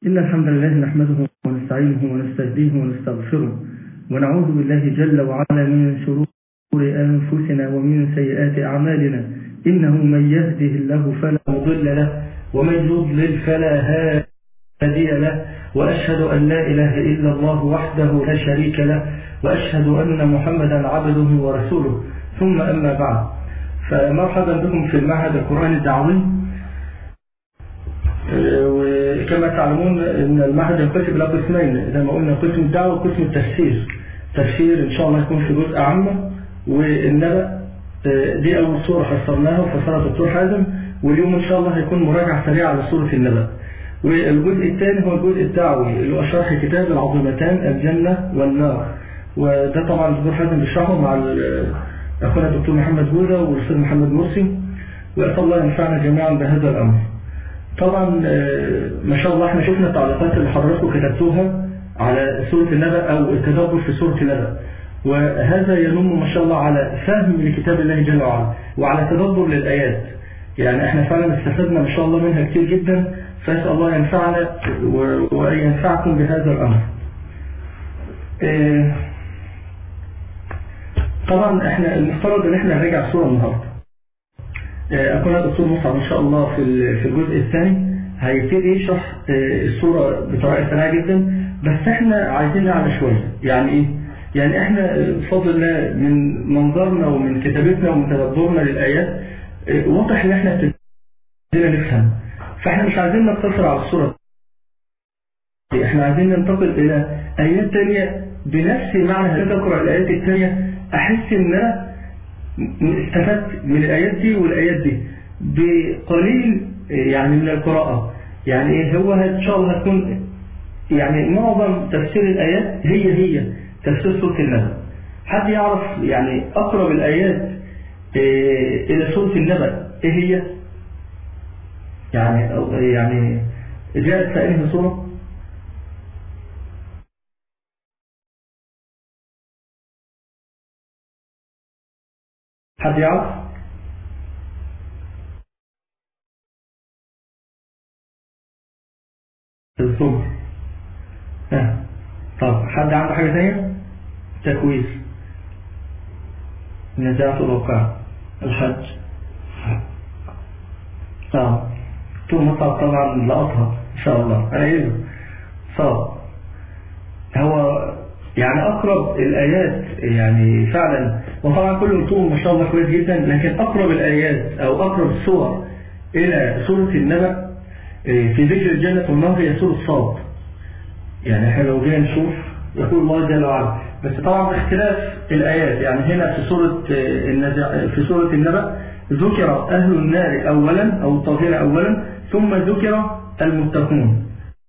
إن الحمد لله نحمده ونستعينه ونستهديه ونستغفره ونعوذ بالله جل وعلا من شرور أنفسنا ومن سيئات أعمالنا. إنه من يهده الله فلا مضل له ومن يضلل فلا هادي له، وأشهد أن لا إله إلا الله وحده لا شريك له، وأشهد أن محمدا عبده ورسوله. ثم أما بعد، فمرحبا بكم في المعهد القرآني الدعوي. وكما تعلمون أن المعهد ينقسم إلى قسمين، زي ما قلنا قسم الدعوة وقسم التفسير. تفسير إن شاء الله يكون في جزء عامة، والنبأ دي أول سورة فسرناها وفسرها الدكتور حازم، واليوم إن شاء الله هيكون مراجعة سريعة على سورة النبأ. والجزء الثاني هو الجزء الدعوي اللي هو شرح كتاب العظيمتان الجنة والنار، وده طبعا الدكتور حازم بيشرحه مع أخونا الدكتور محمد جودة والأستاذ محمد مرسي، وأسأل الله ينفعنا جميعا بهذا الأمر. طبعا ما شاء الله احنا شفنا التعليقات اللي حضراتكم كتبتوها على سورة النبأ أو التدبر في سورة النبأ، وهذا ينم ما شاء الله على فهم لكتاب الله جل وعلا وعلى تدبر للآيات. يعني احنا فعلا استفدنا ما شاء الله منها كتير جدا، فأسأل الله ينفعنا وأن ينفعكم بهذا الأمر. طبعا احنا المفترض ان احنا نراجع السورة النهارده. أكون الدكتور مصعب إن شاء الله في الجزء الثاني هيبتدي يشرح السورة بطريقة سريعة جدا، بس احنا عايزين نعمل شوية. يعني ايه؟ يعني احنا بفضل الله من منظرنا ومن كتابتنا ومن تدبرنا للآيات واضح ان احنا ابتدينا نفهم، فاحنا مش عايزين نقتصر على السورة، احنا عايزين ننتقل الى آيات تانية بنفس معنى. تقرأ الآيات التانية احس ان انا استفدت من الآيات دي والآيات دي بقليل يعني من القراءة. يعني ايه هو إن شاء الله هتكون يعني معظم تفسير الآيات هي تفسير سورة النبأ. حد يعرف يعني أقرب الآيات إلى سورة النبأ إيه هي؟ يعني جاءت في أنهي سورة؟ حد يعرف؟ الزمر. طب حد عنده حاجة ثانية؟ تكوير، نزاعة الوقع، الحج. طول مصعب طبعا لقطها إن شاء الله. أيوه صعب. هو يعني أقرب الآيات يعني فعلا، وطبعا كل طول ما شاء الله كويس جدا، لكن أقرب الآيات أو أقرب السور إلى سورة النبأ في ذكر الجنة والنار هي سورة صاد. يعني احنا لو جينا نشوف يقول الله جل وعلا، بس طبعا باختلاف الآيات. يعني هنا في سورة النبأ ذكر أهل النار أولا أو الطاغين أولا، ثم ذكر المتقون.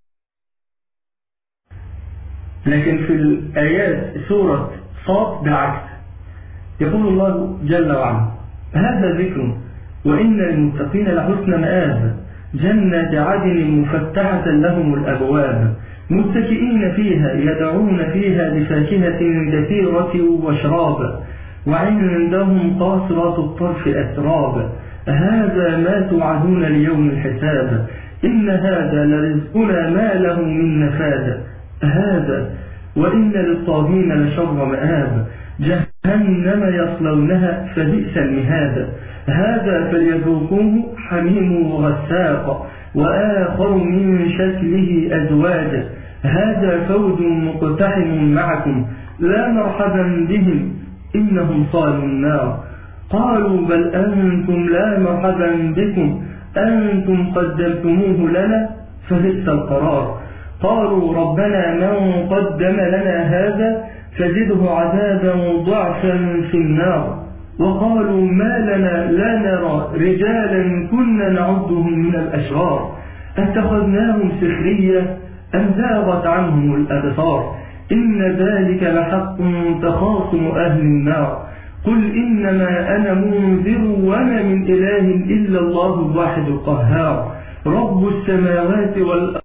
لكن في الآيات سورة صاد بالعكس، يقول الله جل وعلا هذا ذكر وإن للمتقين لحسن مآب جنات عدن مفتحة لهم الأبواب متكئين فيها يدعون فيها بفاكهة كثيرة وشراب وعندهم قاصرات الطرف أتراب هذا ما توعدون ليوم الحساب إن هذا لرزقنا ما له من نفاد هذا وإن للطاغين لشر مآب جهنم يصلونها فبئس المهاد هذا فليذوقوه حميم وغساق وآخر من شكله أزواج هذا فوج مقتحم معكم لا مرحبا بهم إنهم صالوا النار قالوا بل أنتم لا مرحبا بكم أنتم قدمتموه لنا فبئس القرار قالوا ربنا من قدم لنا هذا فزده عذابا ضعفا في النار وقالوا ما لنا لا نرى رجالا كنا نعدهم من الأشرار اتخذناهم سخرية أم زاغت عنهم الأبصار إن ذلك لحق تخاصم أهل النار قل إنما أنا منذر وما من إله إلا الله الواحد القهار رب السماوات والأرض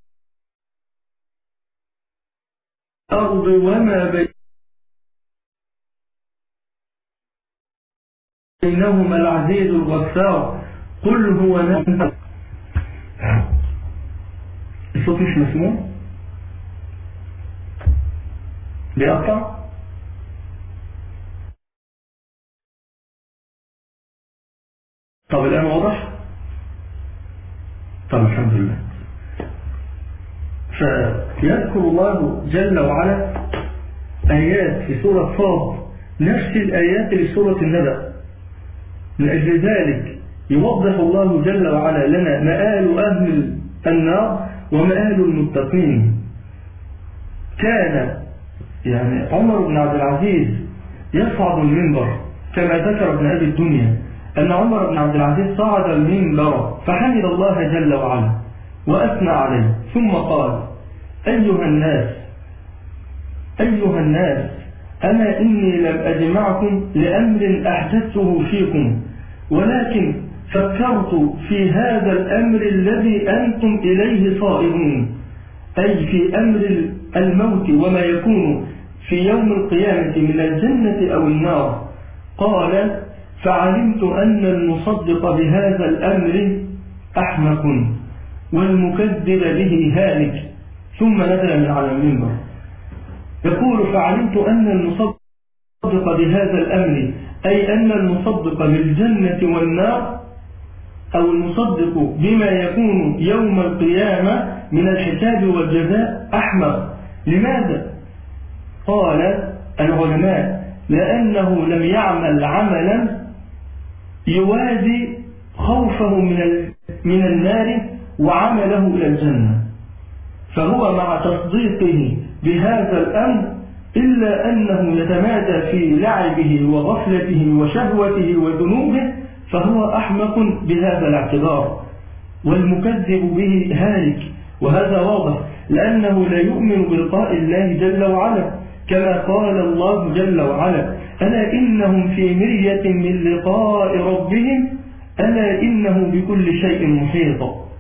وما بينهما العزيز الغفار قل هو الصوت مش مسموع؟ بيقطع؟ طب الآن واضح؟ طب الحمد لله. فيذكر الله جل وعلا آيات في سورة صاد نفس الآيات لسورة النبأ. من أجل ذلك يوضح الله جل وعلا لنا مآل أهل النار ومآل المتقين. كان يعني عمر بن عبد العزيز يصعد المنبر كما ذكر ابن أبي الدنيا أن عمر بن عبد العزيز صعد المنبر فحمد الله جل وعلا وأثنى عليه ثم قال: أيها الناس أنا إني لم أجمعكم لأمر أحدثته فيكم، ولكن فكرت في هذا الأمر الذي أنتم إليه صائرون، أي في أمر الموت وما يكون في يوم القيامة من الجنة أو النار. قال: فعلمت أن المصدق بهذا الأمر أحمق والمكذب به هالك. ثم نزل من على المنبر يقول: فعلمت أن المصدق بهذا الأمر، أي أن المصدق بالجنة والنار أو المصدق بما يكون يوم القيامة من الحساب والجزاء أحمق. لماذا؟ قال العلماء: لأنه لم يعمل عملا يوازي خوفه من النار وعمله إلى الجنة، فهو مع تصديقه بهذا الأمر إلا أنه يتمادى في لعبه وغفلته وشهوته وذنوبه، فهو أحمق بهذا الاعتبار، والمكذب به هالك. وهذا واضح لأنه لا يؤمن بلقاء الله جل وعلا، كما قال الله جل وعلا: ألا إنهم في مرية من لقاء ربهم ألا إنه بكل شيء محيط.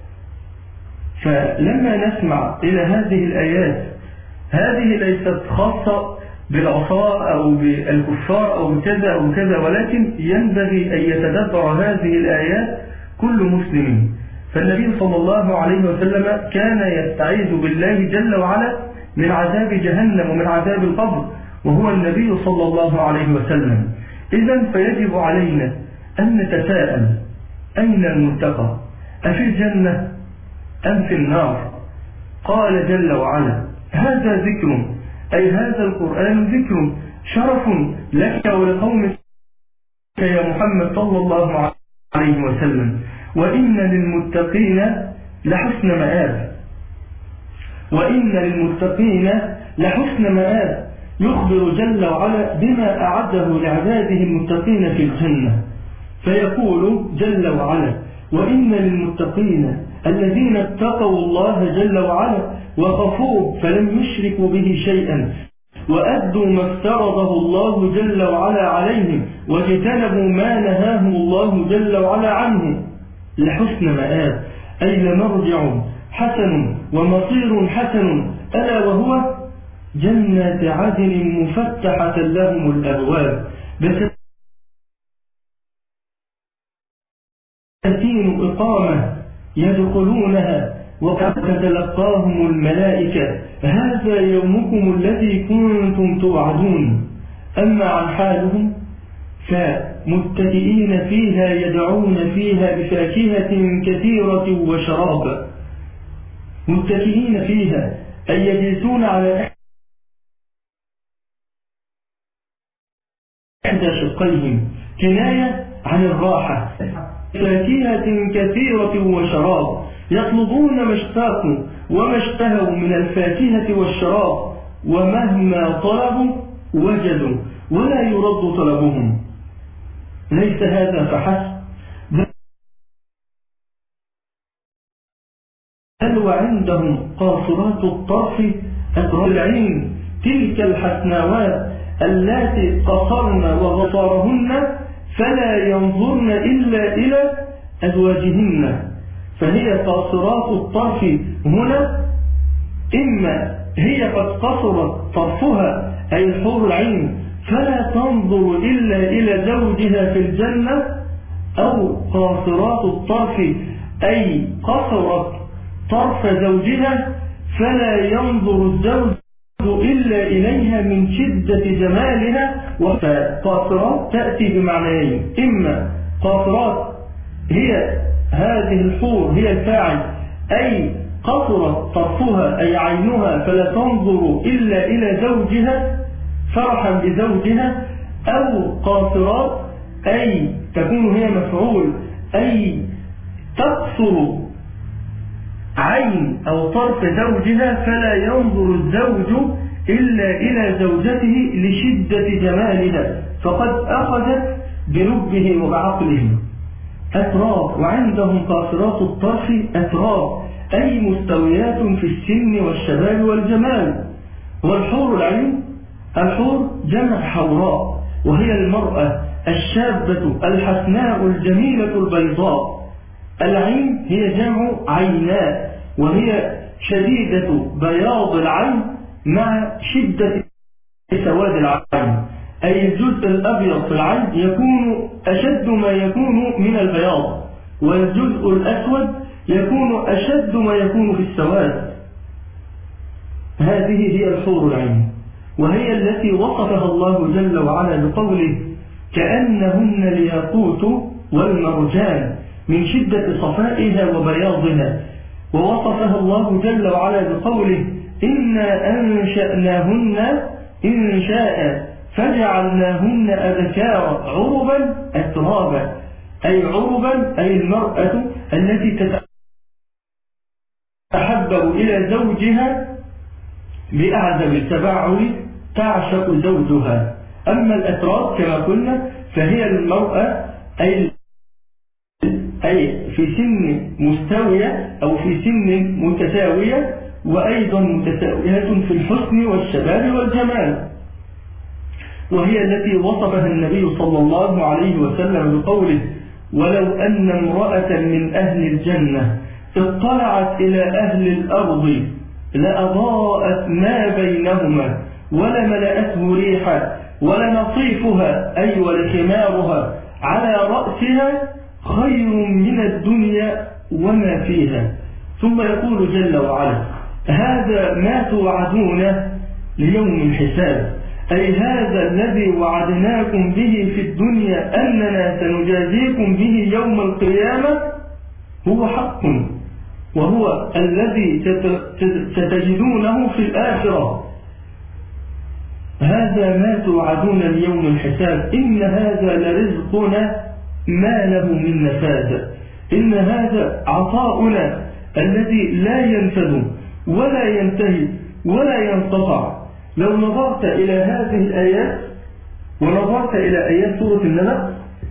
فلما نسمع إلى هذه الآيات، هذه ليست خاصة بالعصاة أو بالكفار أو بكذا أو كذا، ولكن ينبغي أن يتدبر هذه الآيات كل مسلم. فالنبي صلى الله عليه وسلم كان يستعيذ بالله جل وعلا من عذاب جهنم ومن عذاب القبر، وهو النبي صلى الله عليه وسلم. إذن فيجب علينا أن نتساءل: أين المتقى؟ أفي الجنة أم في النار؟ قال جل وعلا: هذا ذكر، أي هذا القرآن ذكر شرف لك ولقومك يا محمد صلى الله عليه وسلم، وإن للمتقين لحسن مآب. وإن للمتقين لحسن مآب، يخبر جل وعلا بما أعده لعباده المتقين في الجنة، فيقول جل وعلا: وإن للمتقين الذين اتقوا الله جل وعلا وخافوه فلم يشركوا به شيئا وأدوا ما افترضه الله جل وعلا عليهم واجتنبوا ما نهاهم الله جل وعلا عنه لحسن مآب، أي لمرجع حسن ومصير حسن، ألا وهو جنات عدن مفتحة لهم الأبواب بساتين إقامة يدخلونها وقد تتلقاهم الملائكة: هذا يومكم الذي كنتم توعدون. أما عن حالهم فمتكئين فيها يدعون فيها بفاكهة كثيرة وشراب. متكئين فيها أي يجلسون على إحدى شقيهم، كناية عن الراحة. فاكهة كثيرة وشراب، يطلبون ما اشتاقوا وما اشتهوا من الفاكهة والشراب، ومهما طلبوا وجدوا ولا يرد طلبهم. ليس هذا فحسب، بل وعندهم قاصرات الطرف العين، تلك الحسناوات اللاتي قصرن وغصارهن فلا ينظرن إلا إلى أزواجهن. فهي قاصرات الطرف هنا إما هي قد قصرت طرفها أي الحور العين فلا تنظر إلا إلى زوجها في الجنة، أو قاصرات الطرف أي قصرت طرف زوجها فلا ينظر الزوج إلا إليها من شدة جمالها. وقاصرات تأتي بمعنيين: إما قاصرات هي هذه الحور هي الفاعل، أي قصرت طرفها أي عينها فلا تنظر إلا إلى زوجها فرحا بزوجها، أو قاصرات أي تكون هي مفعول، أي تقصر عين أو طرف زوجها فلا ينظر الزوج إلا إلى زوجته لشدة جمالها فقد أخذت بلبه وبعقله. أتراب، وعندهم قاصرات الطرف أتراب أي مستويات في السن والشباب والجمال. والحور العين، الحور جمع حوراء، وهي المرأة الشابة الحسناء الجميلة البيضاء. العين هي جمع عيناء، وهي شديدة بياض العين مع شدة سواد العين، أي الجزء الأبيض في العين يكون أشد ما يكون من البياض، والجزء الأسود يكون أشد ما يكون في السواد. هذه هي الحور العين، وهي التي وصفها الله جل وعلا بقوله: كأنهن الياقوت والمرجان، من شدة صفائها وبياضها. ووصفها الله جل وعلا بقوله: إنا أنشأناهن إنشاء فجعلناهن أبكارا عربا أترابا، أي عربا أي المرأة التي تتحبب إلى زوجها بأعذب التبعل تعشق زوجها. أما الأتراب كما قلنا فهي المرأة أي في سن مستوية أو في سن متساوية، وأيضا متساوية في الحسن والشباب والجمال. وهي التي وصفها النبي صلى الله عليه وسلم بقوله: ولو أن امرأة من أهل الجنة اطلعت إلى أهل الأرض لأضاءت ما بينهما ولملأته ريحا ولنصيفها أي ولخمارها على رأسها خير من الدنيا وما فيها. ثم يقول جل وعلا: هذا ما توعدون ليوم الحساب، أي هذا الذي وعدناكم به في الدنيا أننا سنجازيكم به يوم القيامة هو حق، وهو الذي ستجدونه في الآخرة. هذا ما توعدون ليوم الحساب، إن هذا لرزقنا ما له من نفاد، إن هذا عطاؤنا الذي لا ينفذ ولا ينتهي ولا ينقطع. لو نظرت إلى هذه الآيات ونظرت إلى آيات سورة النبأ،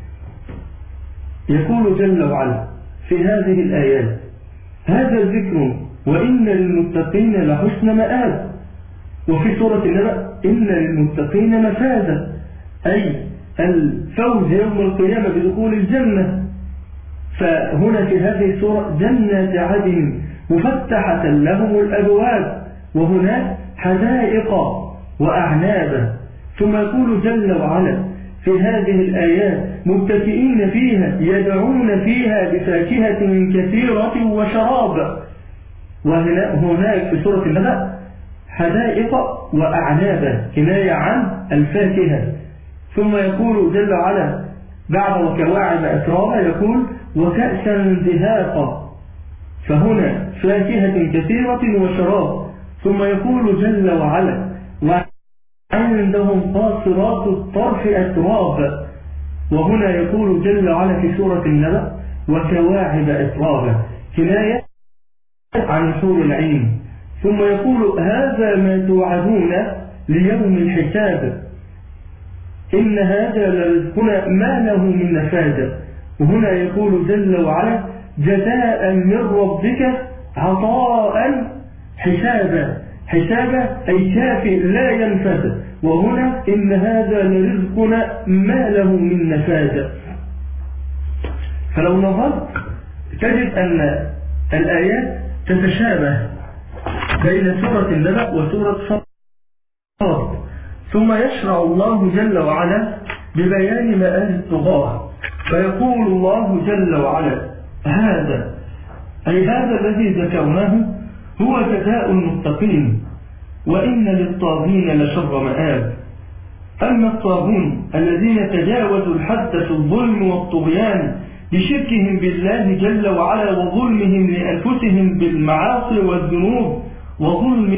يقول جل وعلا في هذه الآيات: هذا الذكر وإن للمتقين لحسن مآب. وفي سورة النبأ: إن للمتقين مفازا، أي الفوز يوم القيامة بدخول الجنة. فهنا في هذه السورة جنات عدن مفتحة لهم الأبواب، وهناك حدائق وأعنابا. ثم يقول جل وعلا في هذه الآيات: متكئين فيها يدعون فيها بفاكهة كثيرة وشراب. وهناك في سورة النبأ حدائق وأعنابا كناية عن الفاكهة. ثم يقول جل وعلا بعد وكواعب أترابا يقول: وكأسا دهاقا، فهنا فاكهة كثيرة وشراب. ثم يقول جل وعلا: وعندهم قاصرات الطرف أتراب. وهنا يقول جل وعلا في سورة النبأ: وكواعب أترابا، كناية عن حور العين. ثم يقول: هذا ما توعدون ليوم الحساب، إن هذا لرزقنا ما له من نفاد. وهنا يقول جل وعلا: جزاء من ربك عطاء حسابا، حسابا أي كافي لا ينفد. وهنا إن هذا لرزقنا ما له من نفاد. فلو نظرت تجد أن الآيات تتشابه بين سورة النبأ وسورة صاد. ثم يشرع الله جل وعلا ببيان مآل الطغاة، فيقول الله جل وعلا: هذا أي هذا الذي ذكرناه هو جزاء المتقين، وإن للطاغين لشر مآب. أما الطاغون الذين تجاوزوا الحد في الظلم والطغيان بشركهم بالله جل وعلا وظلمهم لأنفسهم بالمعاصي والذنوب وظلمهم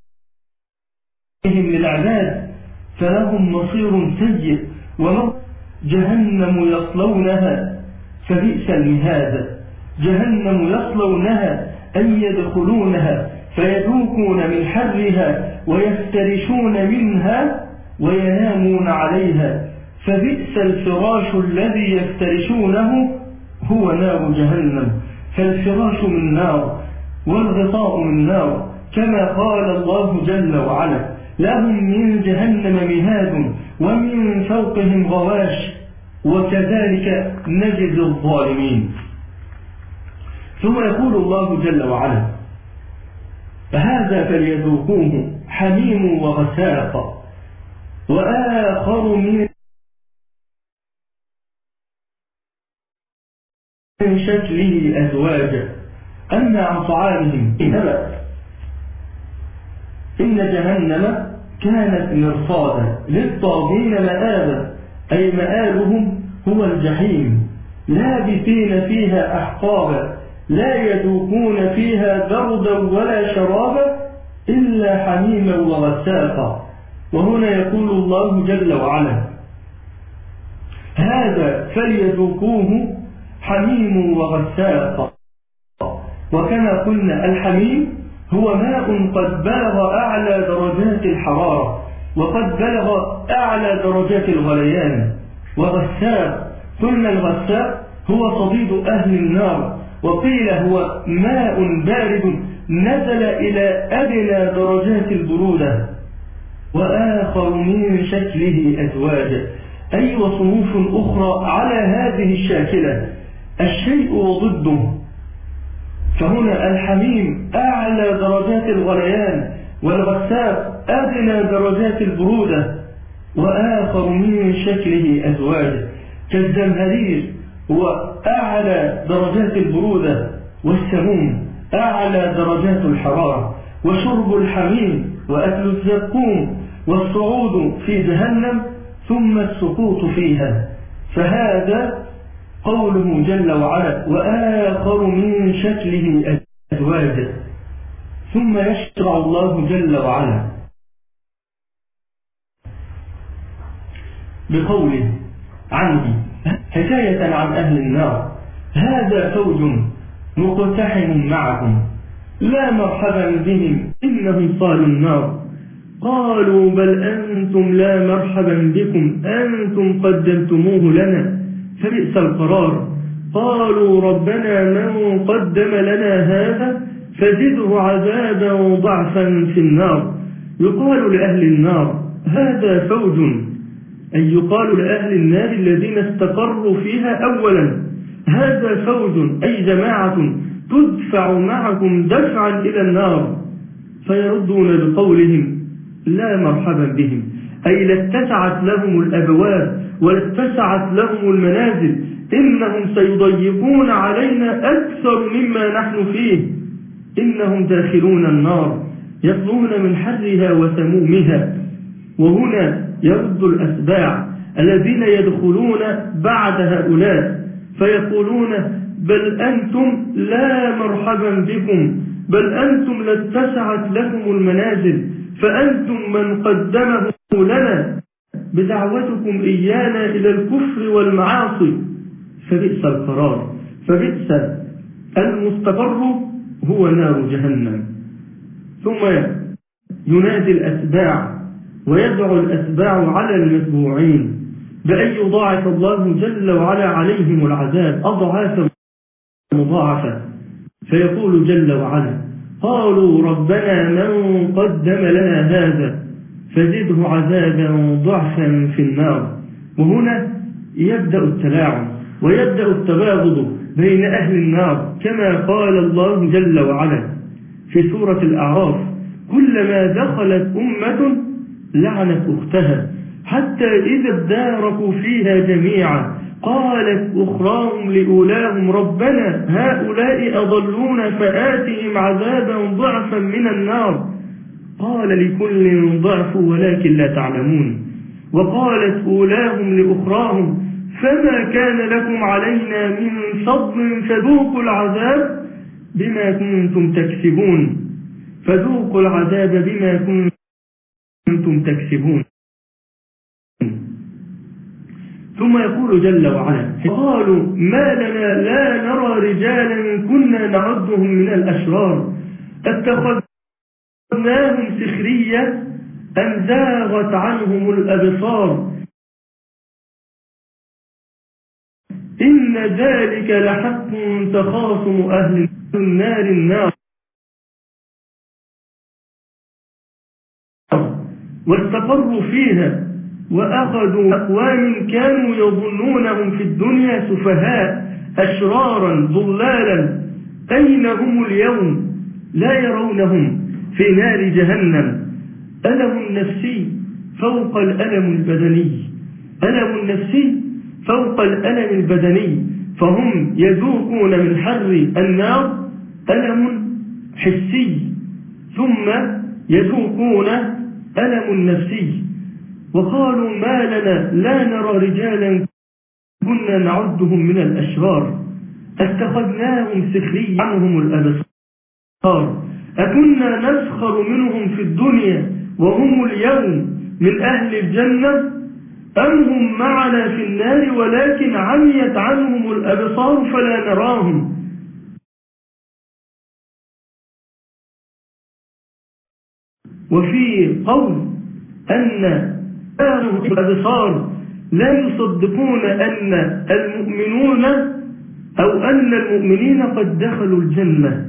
للعباد، فلهم مصير سيء جهنم يصلونها فبئس المهاد. جهنم يصلونها أي يدخلونها فيذوقون من حرها ويفترشون منها وينامون عليها، فبئس الفراش الذي يفترشونه هو نار جهنم. فالفراش من نار والغطاء من نار، كما قال الله جل وعلا: لهم من جهنم مهاد ومن فوقهم غواش وكذلك نجزي الظالمين. ثم يقول الله جل وعلا: فهذا فليذوقوه حميم وغساق وآخر من شكله أزواجا. أما عن طعامهم إن جهنم كانت مرصادا للطاغين مآبا، أي مآلهم هو الجحيم، لابثين فيها أحقابا لا يذوقون فيها بردا ولا شرابا إلا حميما وغساقا. وهنا يقول الله جل وعلا: هذا فليذوقوه حميم وغساق. وكما قلنا الحميم هو ماء قد بلغ أعلى درجات الحرارة وقد بلغ أعلى درجات الغليان. وغساق قلنا الغساق هو صديد أهل النار، وقيل هو ماء بارد نزل إلى أدنى درجات البرودة. وآخر من شكله أزواج، أي وصنوف أخرى على هذه الشاكلة، الشيء وضده. فهنا الحميم أعلى درجات الغليان والغساق أدنى درجات البرودة. وآخر من شكله أزواج، كالزمهرير هو أعلى درجات البرودة، والسموم أعلى درجات الحرارة. وشرب الحميم وأكل الزقوم والصعود في جهنم ثم السقوط فيها. فهذا قوله جل وعلا: وآخر من شكله أزواج. ثم يشرع الله جل وعلا بقوله عنه حكاية عن أهل النار: هذا فوج مقتحم معكم لا مرحبا بهم إنهم صالوا النار. قالوا بل أنتم لا مرحبا بكم أنتم قدمتموه لنا فبئس القرار. قالوا ربنا من قدم لنا هذا فزده عذابا ضعفا في النار. يقال لأهل النار: هذا فوج، أي يقال لأهل النار الذين استقروا فيها أولا: هذا فوج، أي جماعة تدفع معكم دفعا إلى النار. فيردون بقولهم: لا مرحبا بهم، أي لاتسعت لهم الأبواب ولاتسعت لهم المنازل، إنهم سيضيقون علينا أكثر مما نحن فيه. إنهم داخلون النار يصلون من حرها وسمومها. وهنا يرد الأتباع الذين يدخلون بعد هؤلاء فيقولون: بل أنتم لا مرحبا بكم، بل أنتم لاتسعت لكم المنازل، فأنتم من قدمه لنا بدعوتكم إيانا إلى الكفر والمعاصي. فبئس القرار، فبئس المستقر هو نار جهنم. ثم ينادي الأتباع ويدعو الأتباع على المتبوعين بأن يضاعف الله جل وعلا عليهم العذاب أضعافا مضاعفة. فيقول جل وعلا: قالوا ربنا من قدم لنا هذا فزده عذابا ضعفا في النار. وهنا يبدأ التلاعب ويبدأ التباغض بين أهل النار، كما قال الله جل وعلا في سورة الأعراف: كلما دخلت أمة لعنت أختها حتى إذا اداركوا فيها جميعا قالت أخراهم لأولاهم ربنا هؤلاء أضلون فآتهم عذابا ضعفا من النار قال لكل ضعف ولكن لا تعلمون. وقالت أولاهم لأخراهم فما كان لكم علينا من فضل فذوقوا العذاب بما كنتم تكسبون فذوقوا العذاب بما كنتم تكسبون. ثم يقول جل وعلا قالوا ما لنا لا نرى رجالا كنا نعدهم من الأشرار اتخذناهم سخرية أم زاغت عنهم الأبصار إن ذلك لحق تخاصم أهل النار واستقروا فيها وأخذوا أقوام كانوا يظنونهم في الدنيا سفهاء أشرارا ضلالا أين هم اليوم لا يرونهم في نار جهنم ألم نفسي فوق الألم البدني ألم نفسي فوق الألم البدني فهم يذوقون من حر النار ألم حسي ثم يذوقون ألم نفسي. وقالوا ما لنا لا نرى رجالا كنا نعدهم من الأشرار اتخذناهم سخريا عنهم الأبصار أكنا نسخر منهم في الدنيا وهم اليوم من أهل الجنة أم هم معنا في النار ولكن عميت عنهم الأبصار فلا نراهم. وفي قول أن الأبصار لا يصدقون أن المؤمنون أو أن المؤمنين قد دخلوا الجنة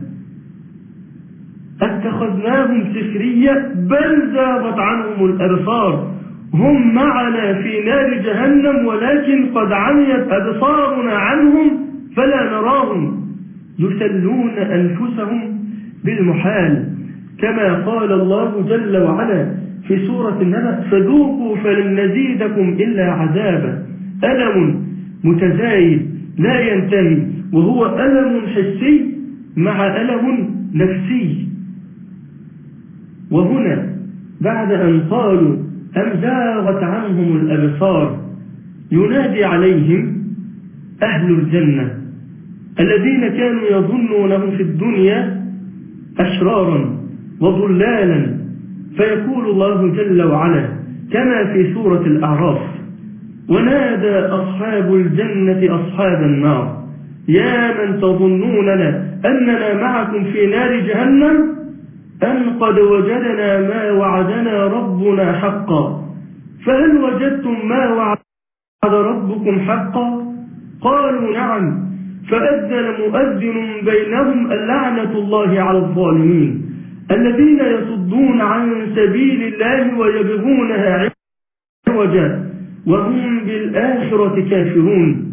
اتخذناهم سخرية بل زاغت عنهم الأبصار هم معنا في نار جهنم ولكن قد عميت أبصارنا عنهم فلا نراهم يسلون أنفسهم بالمحال كما قال الله جل وعلا في سورة النبأ فذوقوا فلن نزيدكم إلا عذابا ألم متزايد لا ينتهي وهو ألم حسي مع ألم نفسي. وهنا بعد أن قالوا أم زاغت عنهم الأبصار ينادي عليهم أهل الجنة الذين كانوا يظنونهم في الدنيا أشرارا وضلالا فيقول الله جل وعلا كما في سورة الأعراف ونادى أصحاب الجنة أصحاب النار يا من تظنوننا أننا معكم في نار جهنم أن قد وجدنا ما وعدنا ربنا حقا فهل وجدتم ما وعد ربكم حقا قالوا نعم فأذن مؤذن بينهم اللعنة الله على الظالمين الذين يصدون عن سبيل الله ويبغونها عوجا وهم بالآخرة كافرون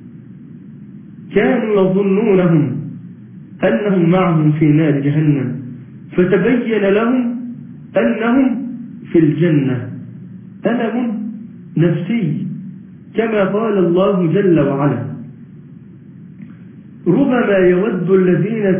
كانوا يظنونهم أنهم معهم في نار جهنم فتبين لهم أنهم في الجنة ألم نفسي كما قال الله جل وعلا ربما يود الذين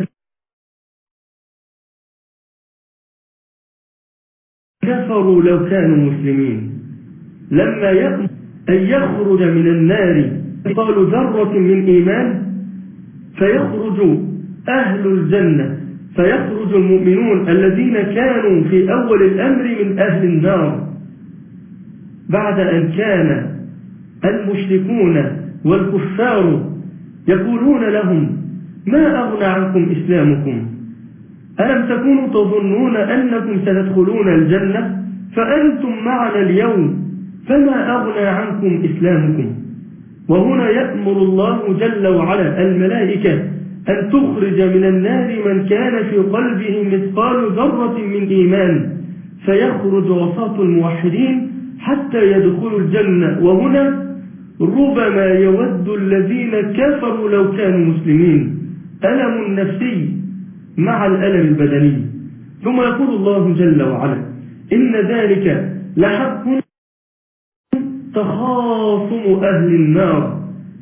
كفروا لو كانوا مسلمين لما يأمر أن يخرج من النار قالوا ذرة من إيمان فيخرج أهل الجنة فيخرج المؤمنون الذين كانوا في أول الأمر من أهل النار بعد أن كان المشركون والكفار يقولون لهم ما أغنى عنكم إسلامكم ألم تكونوا تظنون أنكم ستدخلون الجنة فأنتم معنا اليوم فما أغنى عنكم إسلامكم. وهنا يأمر الله جل وعلا الملائكة أن تخرج من النار من كان في قلبه مثقال ذرة من إيمان فيخرج وسط الموحدين حتى يدخلوا الجنة. وهنا ربما يود الذين كفروا لو كانوا مسلمين ألم نفسي مع الألم البدني. ثم يقول الله جل وعلا إن ذلك لحق تخاصم أهل النار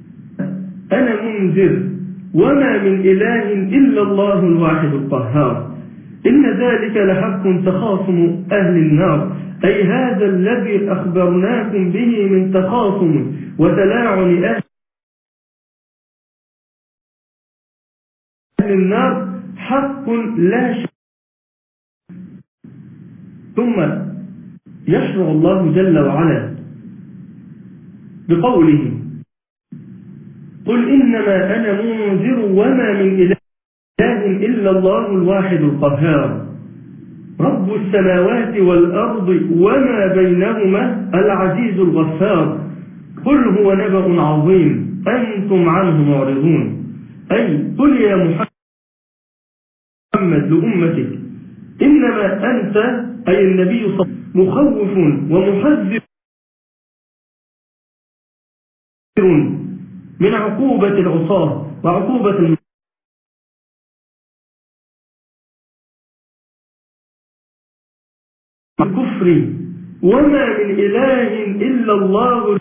أنا منذر وما من إله إلا الله الواحد القهار إن ذلك لحق تخاصم أهل النار أي هذا الذي أخبرناكم به من تخاصم وتلاعن أهل النار حق لا شك. ثم يشرع الله جل وعلا بقوله قل إنما أنا منذر وما من إله إلا الله الواحد القهار رب السماوات والأرض وما بينهما العزيز الغفار قل هو نبأ عظيم أنتم عنه معرضون أي قل يا محمد لأمتك إنما أنت أي النبي صلى الله عليه وسلم مخوف ومحذر من عقوبة العصاة وعقوبة الكفر وما من إله إلا الله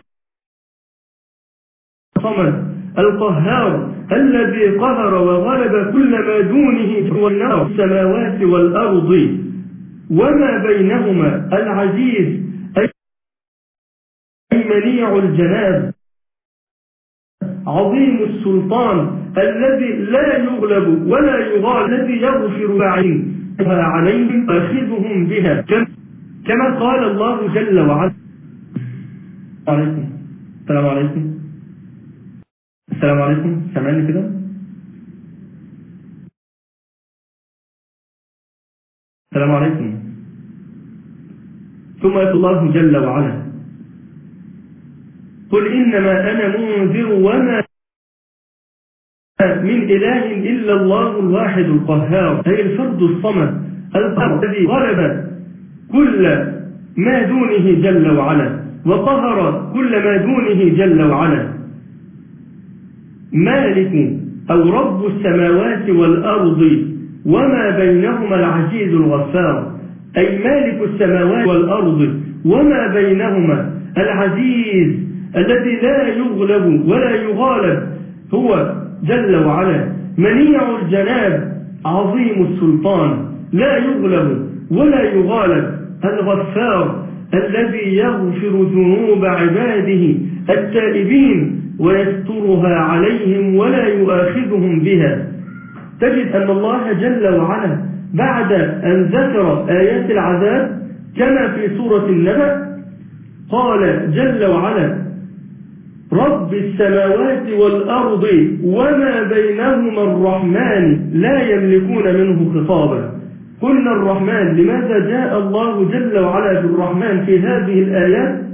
الصمد القهار الذي قهر وغلب كل ما دونه والنار السماوات والأرض وما بينهما العزيز أي منيع الجناب عظيم السلطان الذي لا يغلب ولا يغال الذي يغفر عليهم أخذهم بها كما قال الله جل وعلا السلام عليكم السلام عليكم سمعني كده السلام عليكم ثم يقول الله جل وعلا قل إنما أنا منذر وما من إله إلا الله الواحد القهار أي الفرد الصمد القهار الذي غلب كل ما دونه جل وعلا وقهر كل ما دونه جل وعلا مالك أو رب السماوات والأرض وما بينهما العزيز الغفار أي مالك السماوات والأرض وما بينهما العزيز الذي لا يغلب ولا يغالب هو جل وعلا منيع الجناب عظيم السلطان لا يغلب ولا يغالب الغفار الذي يغفر ذنوب عباده التائبين ويسترها عليهم ولا يؤاخذهم بها. تجد أن الله جل وعلا بعد أن ذكر آيات العذاب كما في سورة النبأ قال جل وعلا رب السماوات والأرض وما بينهما الرحمن لا يملكون منه خطابا. قلنا الرحمن لماذا جاء الله جل وعلا بالرحمن في هذه الآيات؟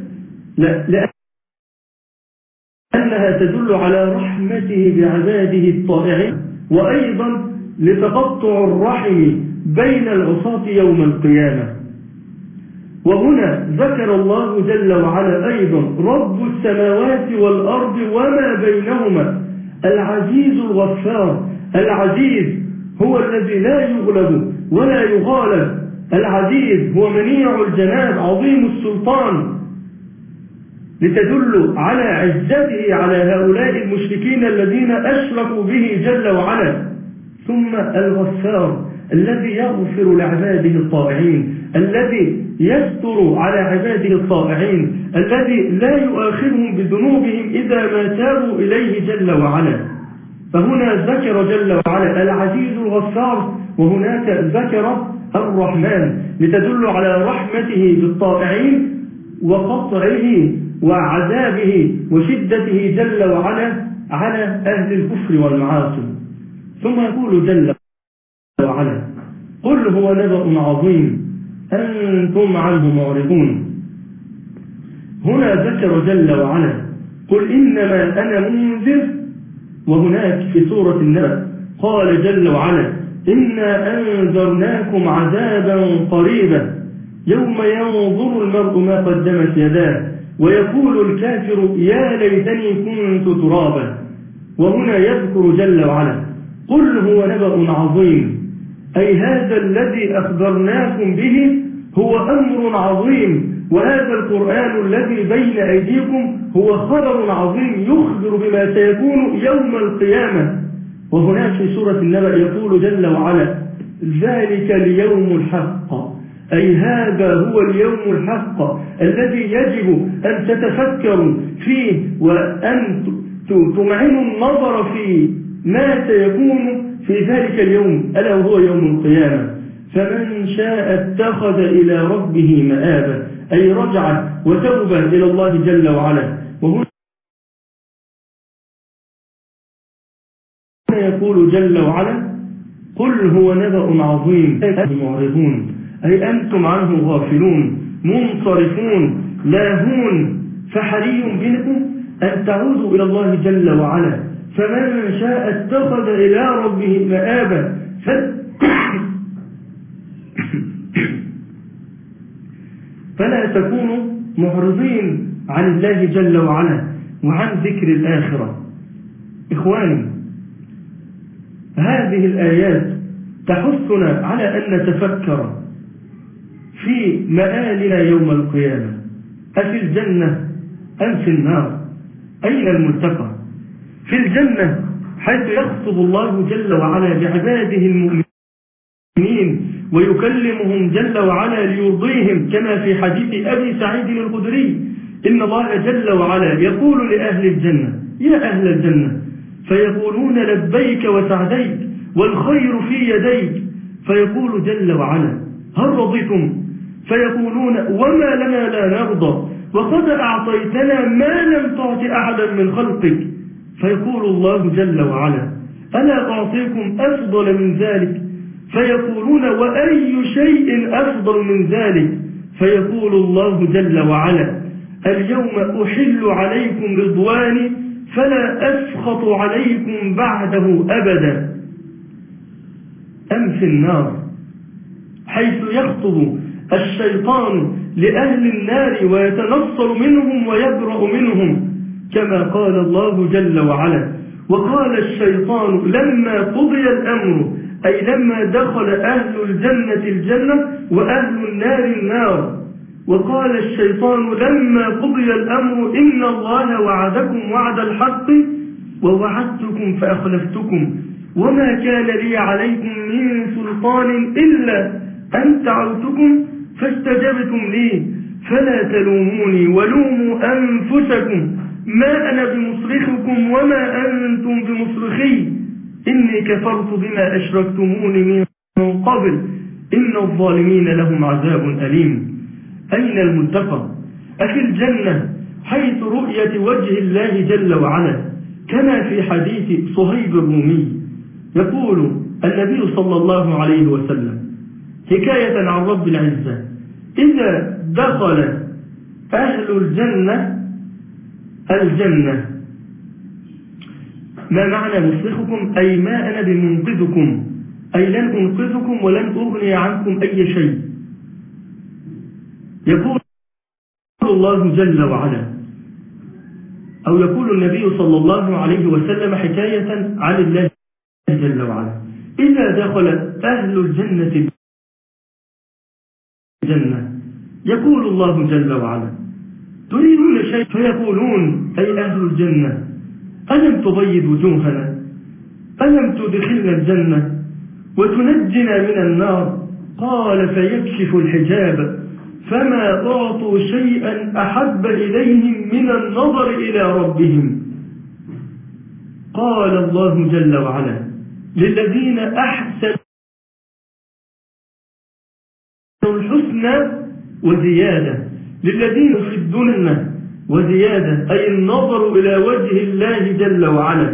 لأنها تدل على رحمته بعباده الطائعين وأيضا لتقطع الرحم بين العصاة يوم القيامة. وهنا ذكر الله جل وعلا أيضا رب السماوات والأرض وما بينهما العزيز الغفار. العزيز هو الذي لا يغلب ولا يغالب، العزيز هو منيع الجناب عظيم السلطان، لتدل على عزته على هؤلاء المشركين الذين أشركوا به جل وعلا. ثم الغفار الذي يغفر لعباده الطائعين، الذي يستر على عباده الطائعين، الذي لا يؤاخذهم بذنوبهم إذا ما تابوا إليه جل وعلا. فهنا ذكر جل وعلا العزيز الغفار، وهناك ذكر الرحمن لتدل على رحمته بالطائعين وقطعه وعذابه وشدته جل وعلا على أهل الكفر والمعاصي. ثم يقول جل وعلا قل هو نبأ عظيم أنتم عنه معرضون. هنا ذكر جل وعلا قل إنما أنا منذر، وهناك في سورة النبأ قال جل وعلا إنا أنذرناكم عذابا قريبا يوم ينظر المرء ما قدمت يداه ويقول الكافر يا ليتني كنت ترابا. وهنا يذكر جل وعلا قل هو نبأ عظيم، أي هذا الذي أخبرناكم به هو أمر عظيم وهذا القرآن الذي بين أيديكم هو خبر عظيم يخبر بما سيكون يوم القيامة. وهناك في سورة النبأ يقول جل وعلا: ذلك اليوم الحق، أي هذا هو اليوم الحق الذي يجب أن تتفكروا فيه وأن تمعنوا النظر في ما سيكون في ذلك اليوم، ألا وهو يوم القيامة. فمن شاء اتخذ إلى ربه مآبا، أي رجع وتوبة إلى الله جل وعلا. وهنا يقول جل وعلا: قل هو نبأ عظيم معرضون، أي أنتم عنه غافلون منصرفون لاهون، فحري بكم أن تعودوا إلى الله جل وعلا. فمن شاء اتخذ إلى ربه مآبا فلا تكونوا معرضين عن الله جل وعلا وعن ذكر الآخرة. إخواني، هذه الآيات تحثنا على أن نتفكر في مآلنا يوم القيامة، أفي الجنة أم في النار؟ أين الملتقى؟ في الجنة حيث يخطب الله جل وعلا بعباده المؤمنين ويكلمهم جل وعلا ليرضيهم، كما في حديث أبي سعيد الخدري: إن الله جل وعلا يقول لأهل الجنة: يا أهل الجنة، فيقولون لبيك وسعديك والخير في يديك، فيقول جل وعلا: هل رضيتم؟ فيقولون: وما لنا لا نرضى، وقد أعطيتنا ما لم تعط أحدا من خلقك. فيقول الله جل وعلا: ألا أعطيكم أفضل من ذلك؟ فيقولون: وأي شيء أفضل من ذلك؟ فيقول الله جل وعلا: اليوم أحل عليكم رضواني فلا أسخط عليكم بعده أبدا. أم في النار حيث يخطب الشيطان لأهل النار ويتنصل منهم ويبرأ منهم، كما قال الله جل وعلا: وقال الشيطان لما قضي الأمر، أي لما دخل أهل الجنة الجنة وأهل النار النار، وقال الشيطان لما قضي الأمر إن الله وعدكم وعد الحق ووعدتكم فأخلفتكم وما كان لي عليكم من سلطان إلا أن دعوتكم فاستجبتم لي فلا تلوموني ولوموا أنفسكم ما أنا بمصرخكم وما أنتم بمصرخي إني كفرت بما أشركتموني من قبل إن الظالمين لهم عذاب أليم. أين الملتقى؟ أفي الجنة حيث رؤية وجه الله جل وعلا، كما في حديث صهيب الرومي يقول النبي صلى الله عليه وسلم حكاية عن رب العزة: إذا دخل أهل الجنة ما معنى مصلحكم؟ أي ما أنا بمنقذكم، أي لن أنقذكم ولن أغني عنكم أي شيء. يقول الله جل وعلا، أو يقول النبي صلى الله عليه وسلم حكاية عن الله جل وعلا: إذا دخل أهل الجنة الجنة يقول الله جل وعلا: تريدون شيء؟ فيقولون أي أهل الجنة: ألم تبيض وجوهنا؟ ألم تدخلنا الجنة وتنجنا من النار؟ قال: فيكشف الحجاب فما أعطوا شيئا أحب إليهم من النظر إلى ربهم. قال الله جل وعلا: للذين أحسنوا الحسنى وزيادة، للذين في الدنيا وزيادة، أي النظر إلى وجه الله جل وعلا،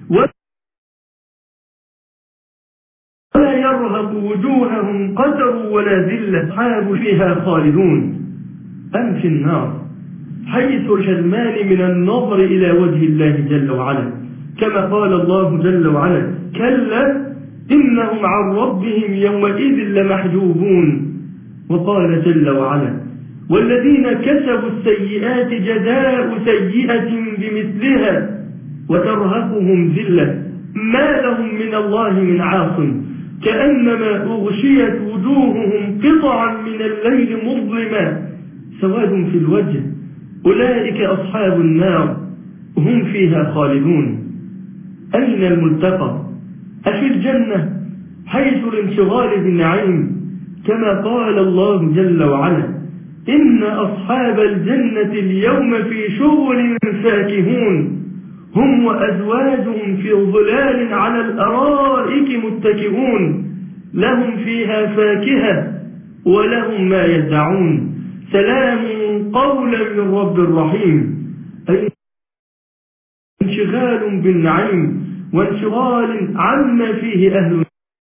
ولا يرهق وجوههم قتر ولا ذلة، أصحاب فيها خالدون. أم في النار حيث الحرمان من النظر إلى وجه الله جل وعلا، كما قال الله جل وعلا: كلا إنهم عن ربهم يومئذ لمحجوبون. وقال جل وعلا: والذين كسبوا السيئات جزاء سيئة بمثلها وترهقهم ذلة ما لهم من الله من عاصم كأنما أغشيت وجوههم قطعا من الليل مظلما سواد في الوجه، أولئك أصحاب النار هم فيها خالدون. أين الملتقى؟ أفي الجنة حيث الانشغال بالنعيم، كما قال الله جل وعلا: إن أصحاب الجنة اليوم في شغل فاكهون، هم وأزواجهم في ظلال على الأرائك متكئون، لهم فيها فاكهة ولهم ما يدعون، سلام قولا من رب رحيم. أي انشغال بالنعيم وانشغال عما فيه أهل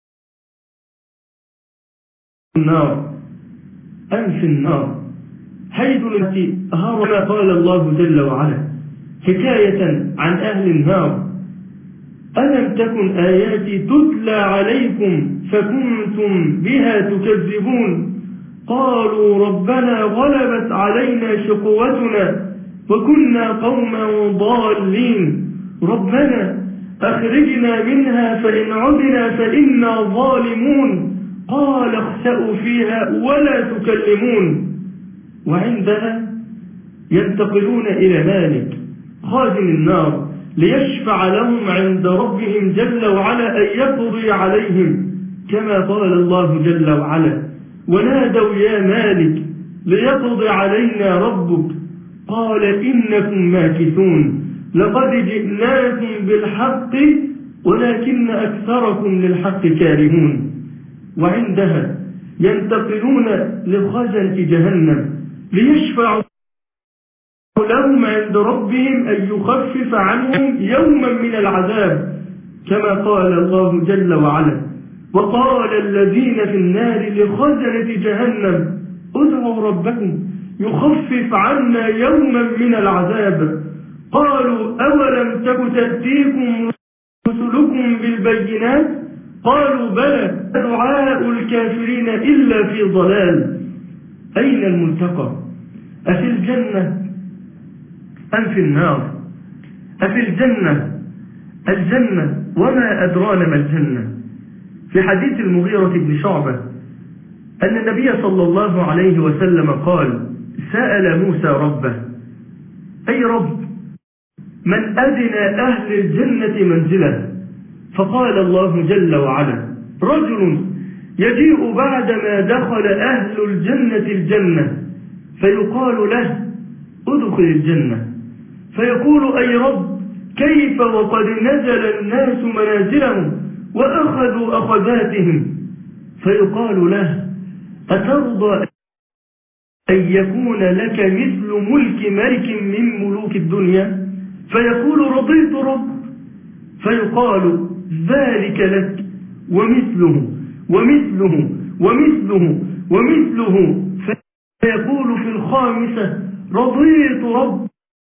النار. أم في النار حيث التي هرب، قال الله جل وعلا حكاية عن أهل النار: ألم تكن آياتي تتلى عليكم فكنتم بها تكذبون، قالوا ربنا غلبت علينا شقوتنا وكنا قوما ضالين، ربنا أخرجنا منها فإن عدنا فإنا ظالمون، قال اخسأوا فيها ولا تكلمون. وعندها ينتقلون إلى مالك خازن النار ليشفع لهم عند ربهم جل وعلا أن يقضي عليهم، كما قال الله جل وعلا: ونادوا يا مالك ليقضي علينا ربك، قال إنكم ماكثون، لقد جئناكم بالحق ولكن أكثركم للحق كارهون. وعندها ينتقلون لخزنة جهنم ليشفعوا لهم عند ربهم أن يخفف عنهم يوما من العذاب، كما قال الله جل وعلا: وقال الذين في النار لخزنة جهنم ادعوا ربكم يخفف عنا يوما من العذاب، قالوا أولم تك تأتيكم رسلكم بالبينات، قالوا بلى، دعاء الكافرين إلا في ضلال. أين الملتقى؟ أفي الجنة أم في النار؟ أفي الجنة؟ الجنة وما أدرانا ما الجنة. في حديث المغيرة بن شعبة أن النبي صلى الله عليه وسلم قال: سأل موسى ربه: أي رب، من أدنى أهل الجنة منزله؟ فقال الله جل وعلا: رجل يجيء بعدما دخل أهل الجنة الجنة فيقال له: ادخل الجنة، فيقول: أي رب، كيف وقد نزل الناس منازلهم وأخذوا أخذاتهم؟ فيقال له: أترضى أن يكون لك مثل ملك ملك من ملوك الدنيا؟ فيقول: رضيت رب. فيقال: ذلك لك ومثله ومثله ومثله ومثله. فيقول في الخامسة: رضيت رب.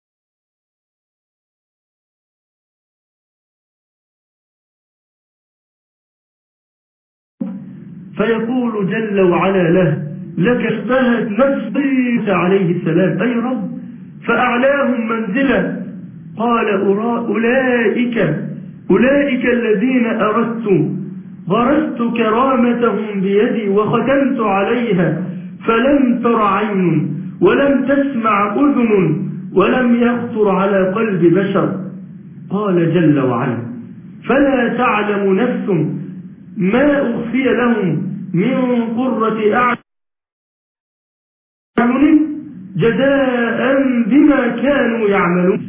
فيقول جل وعلا له: لك اشتهت نفسي عليه السلام، أي رب، فأعلاهم منزلة. قال: أولئك الذين أردت، غرست كرامتهم بيدي وختمت عليها، فلم تر عين ولم تسمع أذن ولم يخطر على قلب بشر. قال جل وعلا: فلا تعلم نفس ما أخفي لهم من قرة أعين جزاء بما كانوا يعملون.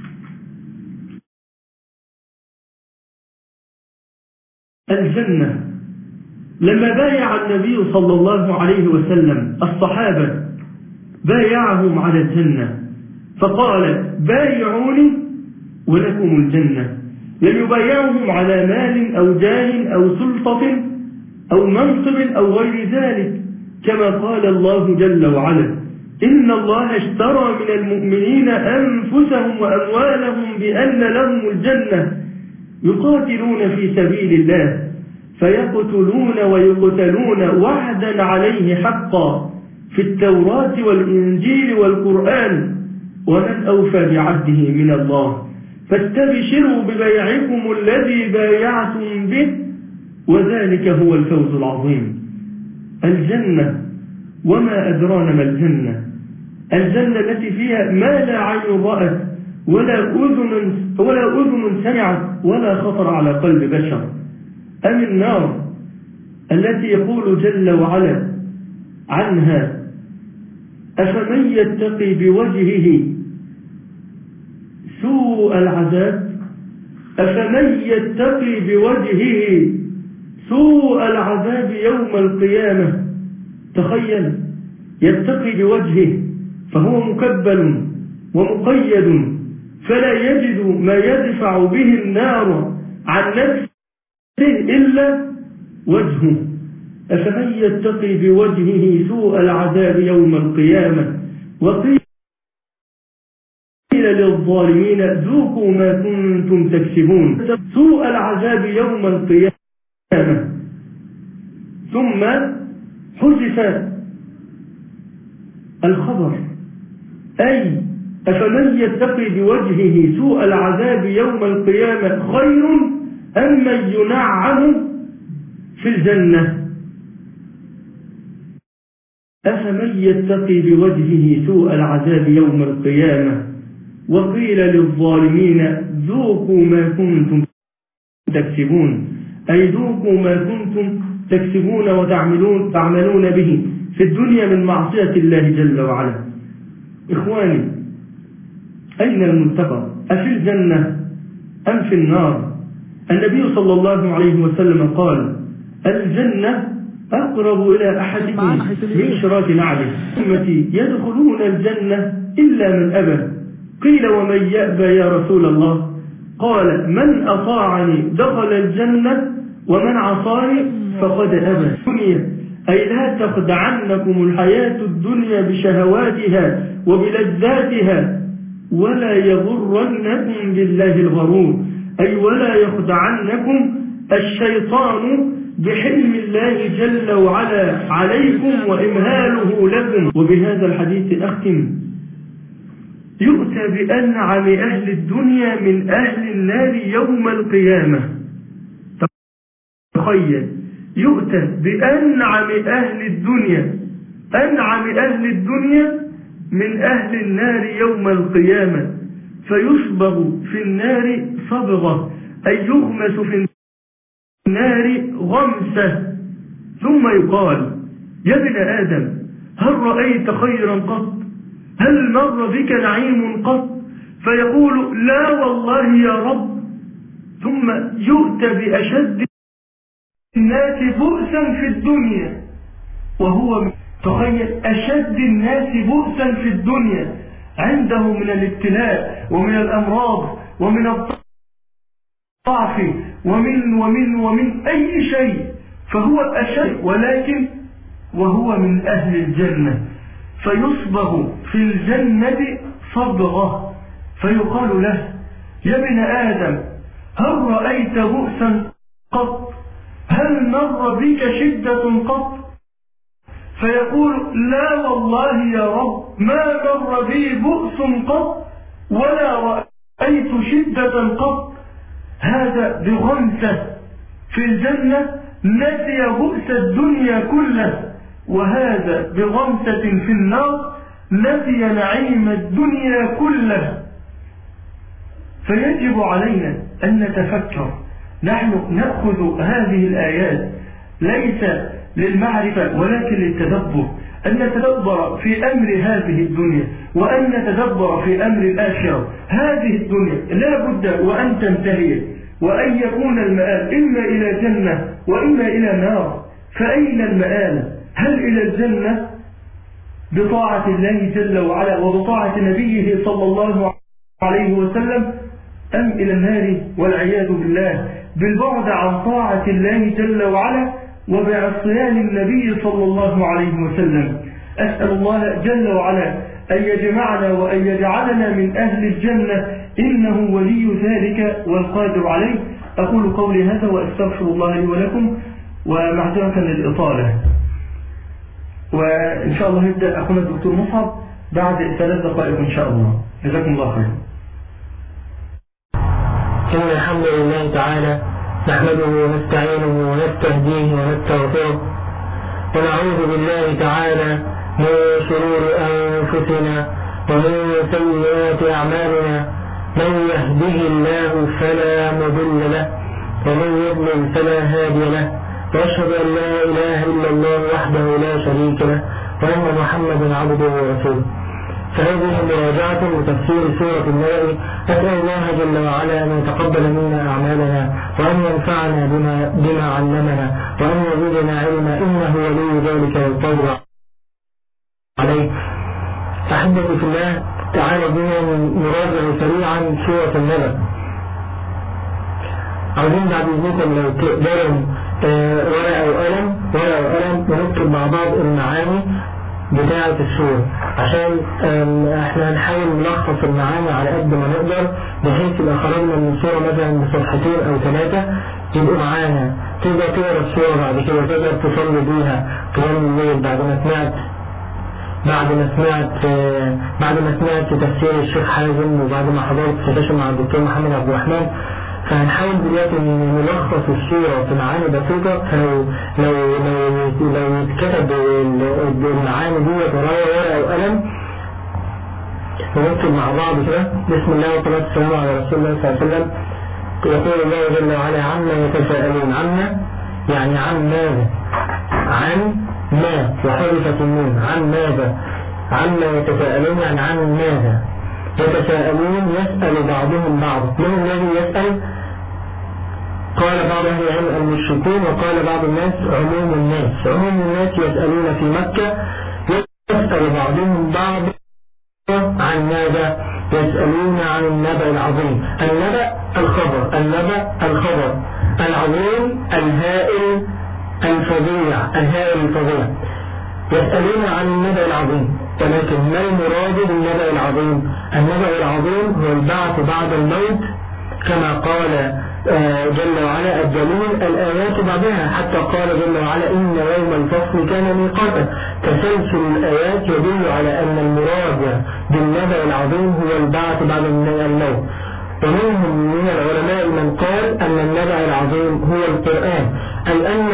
الجنة لما بايع النبي صلى الله عليه وسلم الصحابة بايعهم على الجنة، فقال: بايعوني ولكم الجنة. لم يبايعهم على مال أو جاه أو سلطة أو منصب أو غير ذلك، كما قال الله جل وعلا: إن الله اشترى من المؤمنين أنفسهم وأموالهم بأن لهم الجنة يقاتلون في سبيل الله فيقتلون ويقتلون وعدا عليه حقا في التوراة والإنجيل والقرآن، ومن أوفى بعهده من الله، فاستبشروا ببيعكم الذي بايعتم به وذلك هو الفوز العظيم. الجنة وما أدرانا ما الجنة. الجنة التي فيها ما لا عين رأت ولا أذن سمعت ولا خطر على قلب بشر. أم النار التي يقول جل وعلا عنها أفمن يتقي بوجهه سوء العذاب، أفمن يتقي بوجهه سوء العذاب يوم القيامة. تخيل، يتقي بوجهه فهو مكبل ومقيد فلا يجد ما يدفع به النار عن نفسه إلا وجهه. أفمن يتقي بوجهه سوء العذاب يوم القيامة وقيل للظالمين ذوقوا ما كنتم تكسبون. سوء العذاب يوم القيامة. ثم حذف الخبر، أي أفمن يتقي بوجهه سوء العذاب يوم القيامة خير أم من ينعم في الجنة. أفمن يتقي بوجهه سوء العذاب يوم القيامة وقيل للظالمين ذوقوا ما كنتم تكسبون، أي ذوقوا ما كنتم تكسبون وتعملون به في الدنيا من معصية الله جل وعلا. إخواني، أين الملتقى؟ أفي الجنة أم في النار؟ النبي صلى الله عليه وسلم قال الجنة أقرب إلى أحدكم من شراك نعله. أمتي يدخلون الجنة إلا من أبى. قيل ومن يأبى يا رسول الله؟ قال من أطاعني دخل الجنة ومن عصاني فقد أبى. أي لا تخدعنكم الحياة الدنيا بشهواتها وبلذاتها ولا يغرنكم بالله الغرور، أي ولا يخدعنكم الشيطان بحلم الله جل وعلا عليكم وإمهاله لكم. وبهذا الحديث أختم. يؤتى بأنعم أهل الدنيا من أهل النار يوم القيامة. تخيل، يؤتى بأنعم أهل الدنيا، أنعم أهل الدنيا من أهل النار يوم القيامة، فيصبغ في النار صبغة، أي يغمس في النار غمسة، ثم يقال يا ابن آدم هل رأيت خيرا قط؟ هل مر بك نعيم قط؟ فيقول لا والله يا رب. ثم يؤتى بأشد الناس بؤسا في الدنيا، وهو تخيل أشد الناس بؤسا في الدنيا عنده من الابتلاء ومن الأمراض ومن الضعف ومن أي شيء، فهو أشد، ولكن وهو من أهل الجنة، فيصبغ في الجنة صبغة، فيقال له يا ابن آدم هل رأيت بؤسا قط؟ هل مر بك شدة قط؟ فيقول لا والله يا رب ما مر بي بؤس قط ولا رأيت شدة قط. هذا بغمسة في الجنة نسي بؤس الدنيا كله، وهذا بغمسة في النار نسي نعيم الدنيا كله. فيجب علينا أن نتفكر. نحن نأخذ هذه الآيات ليس للمعرفة ولكن للتدبر، أن نتدبر في أمر هذه الدنيا وأن نتدبر في أمر الآخرة. هذه الدنيا لا بد وأن تنتهي وأن يكون المآل إما إلى جنة وإما إلى نار، فأين المآل؟ هل إلى الجنة بطاعة الله جل وعلا وبطاعة نبيه صلى الله عليه وسلم، أم إلى النار والعياذ بالله بالبعد عن طاعة الله جل وعلا وبعصيان النبي صلى الله عليه وسلم؟ أسأل الله جل وعلا أن يجمعنا وأن يجعلنا من أهل الجنة، إنه ولي ذلك والقادر عليه. أقول قولي هذا وأستغفر الله لي ولكم ومعذرة للإطالة، وإن شاء الله يبدأ أخونا الدكتور مصعب بعد 3 دقائق إن شاء الله. جزاكم الله خير. إن الحمد لله تعالى نحمده ونستعينه ونستهديه ونستغفره ونعوذ بالله تعالى من شرور أنفسنا أنفسنا ومن سيئات أعمالنا من يهده الله فلا مضل له ومن يضلل فلا هادي له وأشهد أن لا إله إلا الله وحده لا شريك له وأن محمدا عبده ورسوله. فهذه مراجعة لتفسير سورة النبأ. أسأل الله جل وعلا أن يتقبل منا أعمالنا وأن ينفعنا بما علمنا وأن يزيدنا علما إنه ولي ذلك والقدر عليه. أحبتي في الله، تعالى بنا نراجع سريعا سورة النبأ. عاوزين بعد إذنكم لو تقدروا ورقة وقلم ونكتب مع بعض المعاني بتاعة السورة، عشان احنا هنحاول نلخص المعاني على قد ما نقدر، بحيث يبقى خرجنا من السورة مثلا بصفحتين أو 3 يبقوا معانا. تقدر تقرا السورة بعد كده، تقدر تصلي بيها قيام الليل بعد ما سمعت تفسير الشيخ حازم، وبعد ما حضرت سكاشن مع الدكتور محمد عبد الرحمن. فهنحاول دلوقتي نلخص الصورة في معاني بسيطة. لو اتكتب المعاني دي ورايا ورقة وقلم ونكتب مع بعض كده. بسم الله والصلاة والسلام على رسول الله صلى الله عليه وسلم. يقول الله جل وعلا: عما يتساءلون. عما يعني عن ماذا؟ عن ما وحرفت النون. عن ماذا؟ عما يتساءلون يعني عن ماذا يتساءلون. يسأل بعضهم بعض. من الذي يسأل؟ قال بعض أهل العلم المشركون، وقال بعض الناس عموم الناس. عموم الناس يسألون في مكة. يسأل بعضهم بعض عن ماذا؟ يسألون عن النبأ العظيم. النبأ الخبر، الخبر العظيم الهائل الفظيع. يسألون عن النبأ العظيم. ولكن ما المراد بالنبأ العظيم؟ النبأ العظيم هو البعث بعد الموت، كما قال جل وعلا: الدليل الآيات بعدها، حتى قال جل وعلا: إن يوم الفصل كان ميقاتا. تسلسل الآيات يدل على أن المراد بالنبأ العظيم هو البعث بعد الموت. ومنهم من العلماء من قال أن النبأ العظيم هو القرآن، أي أن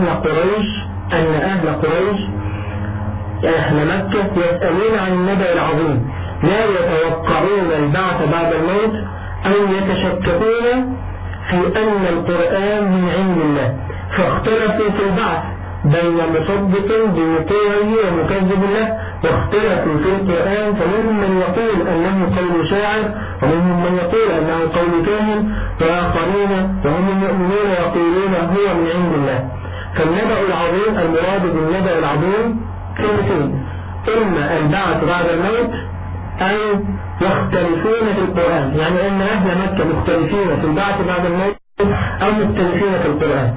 أهل قريش أهل مكة يسألون عن النبأ العظيم، لا يتوقعون البعث بعد الموت أو يتشككون في أن القرآن من عند الله، فاختلفوا في البعث بين مصدق بوقوعه ومكذب له، واختلفوا في القرآن. فمنهم من يقول أنه قول شاعر، ومنهم من يقول أنه قول كاهن، وآخرين وهم المؤمنون يقولون هو من عند الله. فالنبأ العظيم، المراد بالنبأ العظيم كلمتين: إما البعث بعد الموت أو يختلفون في القرآن، يعني أن أهل مكة مختلفين في البعث بعد الموت أو مختلفين في القرآن.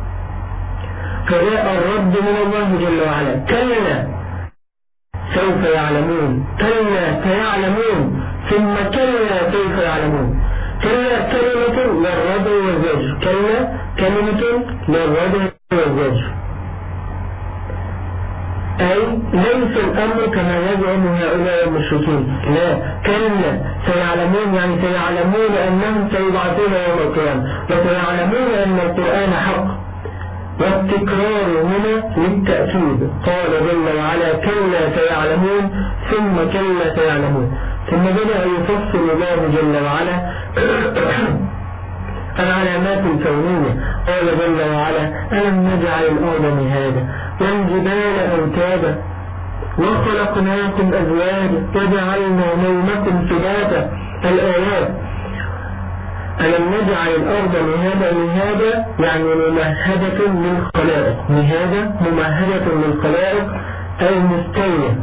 فجاء الرد من الله جل وعلا: كلا سوف يعلمون، كلا سيعلمون، ثم كلا سوف يعلمون. كلا كلمة للرد والزجر، كلا كلمة للرد والزجر، أي ليس الأمر كما يزعم هؤلاء المشركين. لا، كلا سيعلمون يعني سيعلمون أنهم سيبعثون يوم القيامة، وسيعلمون أن القرآن حق. والتكرار هنا للتأكيد. قال جل وعلا: كلا سيعلمون، ثم كلا سيعلمون. ثم بدأ يفصل الله جل وعلا العلامات الكونية. قال جل وعلا: ألم نجعل الأرض مهادا والجبال أوتادا وخلقناكم أزواجا وجعلنا نومكم سباتا. الآيات: ألم نجعل الأرض مهادا يعني ممهدة للخلائق. مهادة ممهدة للخلائق أي مستوية.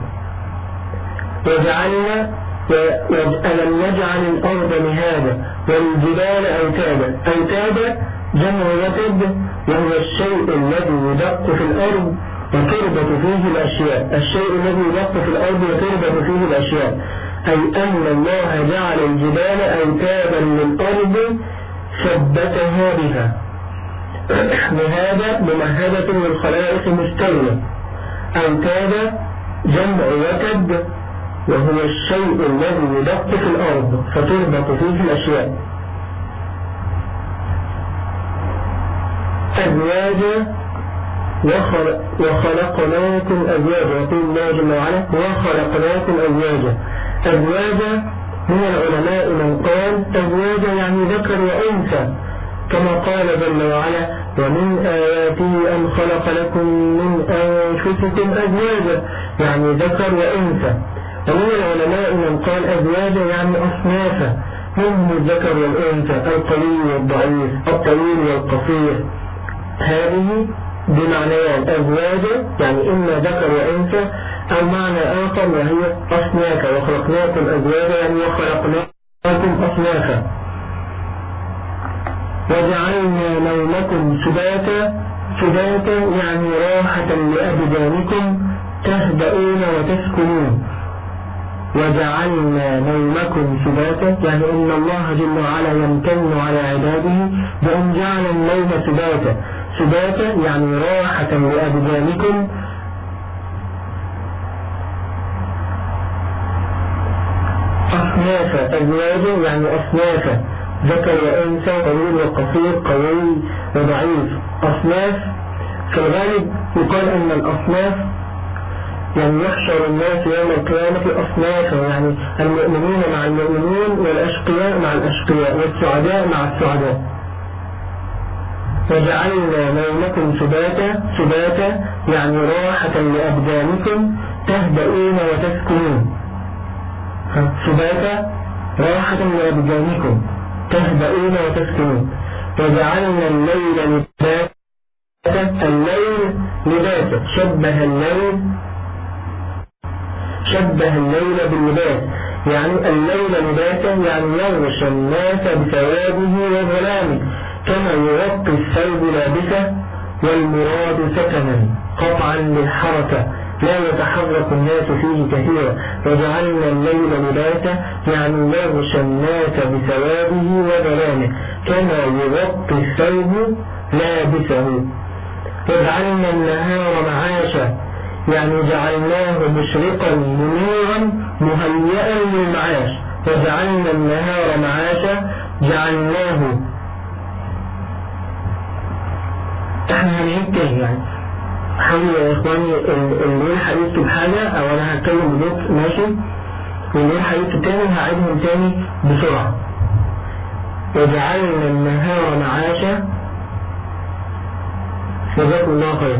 ألم نجعل الأرض مهادا والجبال أوتادا. أوتادا جمع وتد، وهو الشيء الذي يدق في الأرض وتربط فيه الأشياء. الشيء الذي يدق في الأرض وتربط فيه الأشياء، أي أن الله جعل الجبال أوتادا للأرض ثبتها بها. مهادة ممهدة للخلائق مستوية. أوتادا جمع وتد، وهو الشيء الذي يدق في الأرض فتربط فيه الأشياء. أزواجا وخلقناكم أزواجا. يقول الله جل وعلا وخلقناكم أزواجا. أزواجا من العلماء من قال أزواجا يعني ذكر وأنثى، كما قال جل وعلا ومن آياته أن خلق لكم من أنفسكم أزواجا يعني ذكر وأنثى. ومن العلماء من قال أزواجا يعني أصنافا، منهم الذكر والأنثى، القليل والضعيف، الطويل والقصير. هذه بمعنيان أزواجا يعني إما ذكر وأنثى، أو معنى آخر وهي أصنافا. وخلقناكم أزواجا يعني وخلقناكم أصنافا. وجعلنا نومكم سباتا. سباتا يعني راحة لأبدانكم تهدؤون وتسكنون. وجعلنا نومكم سباتا يعني إن الله جل وعلا يمتن على عباده بأن جعل النوم سباتا. سباتا يعني راحة لأبدانكم أصنافا. أزواجا يعني أصنافا، ذكر وأنثى، طويل وقصير، قوي وضعيف. أصناف في الغالب يقال أن الأصناف يعني يحشر الناس يوم القيامة أصنافا، يعني المؤمنين مع المؤمنين والأشقياء مع الأشقياء والسعداء مع السعداء. وجعلنا نومكم سباتا. سباتا يعني راحة لأبدانكم تهدؤون وتسكنون. سباتا راحة لأبدانكم تهدؤون وتسكنون. وجعلنا الليل لباسا. الليل لباسا شبه الليل باللباس، يعني الليل لباسا يعني يغشى الناس بسواده وظلامه، كما يغطي الثوب لابسه والمراد سكنا قطعا للحركة لا يتحرك الناس فيه كثيرا. وجعلنا الليل لباسا يعني يغشى الناس بسواده وظلامه كما يغطي الثوب لابسه. وجعلنا النهار معاشا يعني جعلناه مشرقا منيرا مهيئا للمعاش. وجعلنا النهار معاشا جعلناه. احنا هنعيد تاني يعني، حاولوا يا اخواني اللي يلحق يكتب حاجة او انا هتكلم ببطء ماشي، واللي يلحق يكتب تاني هعيدهم تاني بسرعة. وجعلنا النهار معاشا. جزاكم الله خير.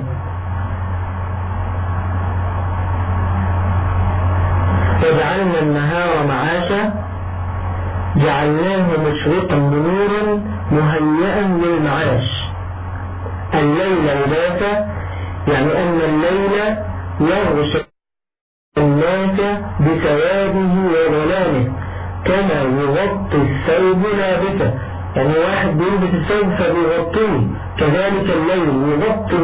وجعلنا النهار معاشا جعلناه مشرقا بنور مهيئا للمعاش. الليل لباسا يعني أن الليل يغشى الناس بسواده وظلامه كما يغطي الثوب لابسه، يعني واحد بيلبس الثوب فبيغطيه، كذلك الليل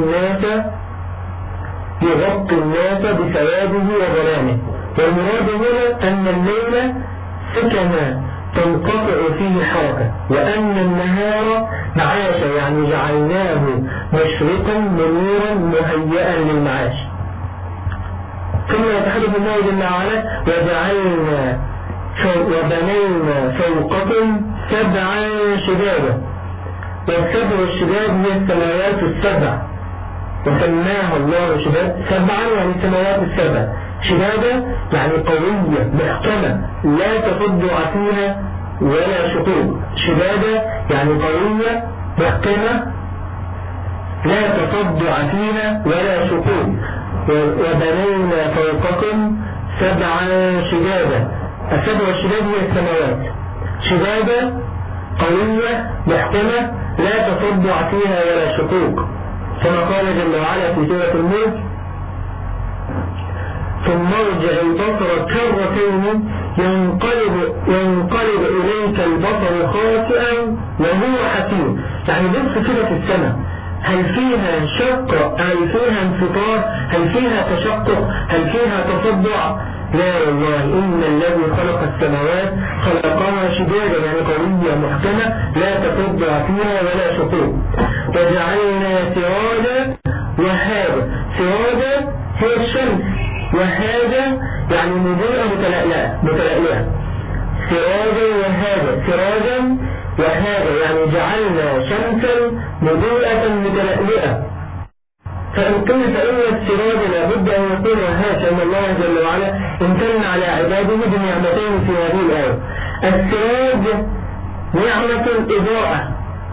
يغطي الناس بسواده وظلامه. والمراد هنا أن الليل سكن تنقطع فيه حركة، وأن النهار معاشا يعني جعلناه مشرقا منيرا مهيئا للمعاش. ثم يتحدث الله جل وعلا وجعلنا وبنينا فوقكم سبعا شدادا. والسبع الشداد هي السماوات السبع، وسماها الله شداد سبعا يعني السماوات السبع. شدادة يعني قوية محكمة لا تفضع فيها ولا شقوق. شدادة يعني قوية محكمة لا تفضع فيها ولا شقوق. وبنينا فوقكم سبعا شدادا. السبع الشداد هي السماوات. شدادة قوية محكمة لا تفضع فيها ولا شقوق، كما قال جل وعلا في سورة الملك ثم ارجع البصر كرتين ينقلب إليك البصر خاسئا وهو حسير. يعني بص كده في السماء، هل فيها شق؟ هل فيها انفطار؟ هل فيها تشقق؟ هل فيها تصدع؟ لا والله، إن الذي خلق السماوات خلقها شدادا يعني قوية محكمة لا تفضع فيها ولا شقوق. وجعلنا سراجا وهاجا. سراجا هي الشمس، وهاجا يعني مضيئة متلألئة. سراجا وهاجا. سراجا وهاجا يعني جعلنا شمسا مضيئة متلألئة. فإن قيل فإن السراج لابد أن يكون وهاش أن الله جل وعلا امتن على عباده بنعمتين في هذه الآية. السراج نعمة الإضاءة،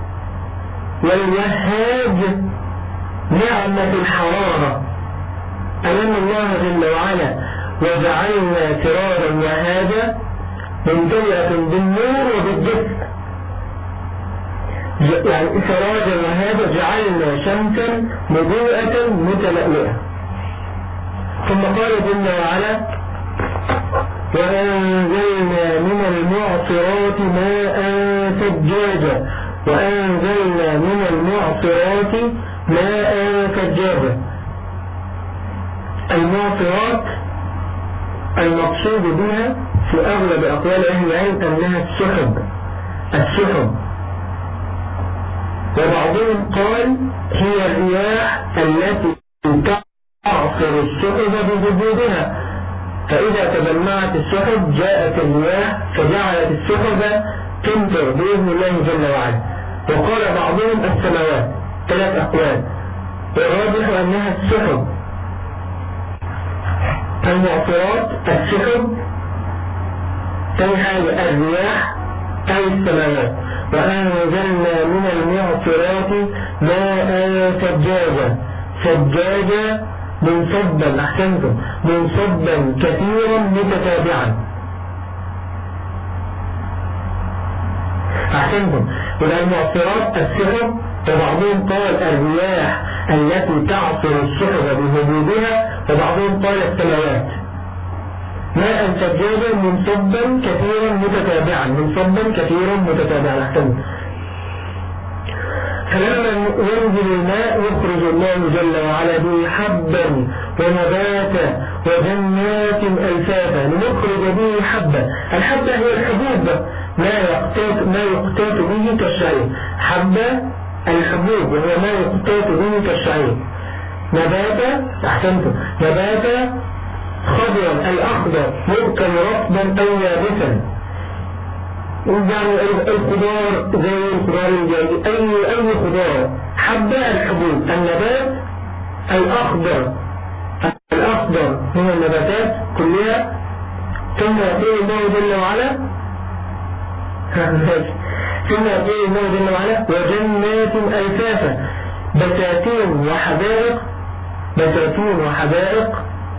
والوهاج نعمة الحرارة. أمام الله جل وعلا وجعلنا سراجا وهاجا ممتلئة بالنور وبالدفء، يعني سراجا وهذا جعلنا شمسا مضيئة متلألئة. ثم قال جل وعلا وأنزلنا من المعصرات ماء ثجاجا، وأنزلنا من المعصرات ماء ثجاجا. المعصرات المقصود بها في أغلب أقوال أهل العلم أنها السحب، وبعضهم قال هي الرياح التي تعصر السحب بجدودها، فإذا تجمعت السحب جاءت الرياح فجعلت السحب تمطر بإذن الله جل وعلا. وقال بعضهم السماوات، 3 أقوال، والراجح أنها السحب. المعصرات السحب، ثاني حاجة الرياح أي السماوات. وأنزلنا من المعصرات ماء ثجاجا منصبا، أحسنتم، منصبا كثيرا متتابعا. أحسنتم. وده المعصرات السحب، وبعضهم قال الرياح التي تعصر السحب بهبوبها، وبعضهم قال السماوات. ماء ثجاجا منصبا كثيرا متتابعا، منصبا كثيرا متتابعا. أحسنتم. فلما ينزل الماء يخرج الله جل وعلا به حبا ونباتا وجنات ألفافا، لنخرج به حبا. الحبة هي الحبوب، ما يقتات به كالشعير. حبة الحبوب وهو ما يقتات به كالشعير. نباتا، أحسنتم، نباتا خضرا الأخضر يبقى رطبا أو يابسا، يعني الخضار زي الخضار الجاي، أي خضار. حبة الحبوب. النبات الأخضر من النباتات كلها. ثم يقول الله جل وعلا وجنات ألفافا، بساتين وحدائق.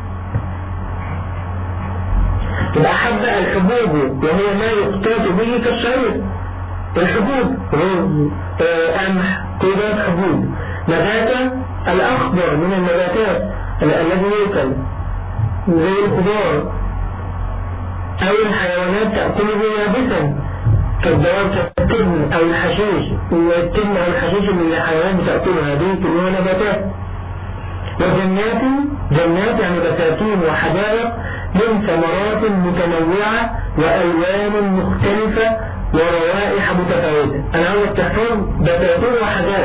الأحب الحبوب وهو ما يقتات به كالشعير. الحبوب قمح، قيدات حبوب. نباتا الأخضر من النباتات الذي يؤكل زي الخضار، أو الحيوانات تأكله يابسا كالدواب كالتبن أو الحشيش. والتبن أو الحشيش من الحيوانات بتأكلها، هذه كلها نباتات. وجنات يعني بساتين وحدائق من ثمرات متنوعة وألوان مختلفة وروائح متفاوتة. أنا عاوز تحفظ بساتين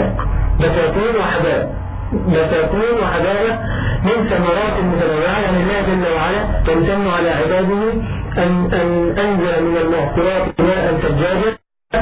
وحدائق من ثمرات متنوعة، يعني الله جل وعلا يمتن على عباده أن أنزل من المعصرات ماء ثجاجا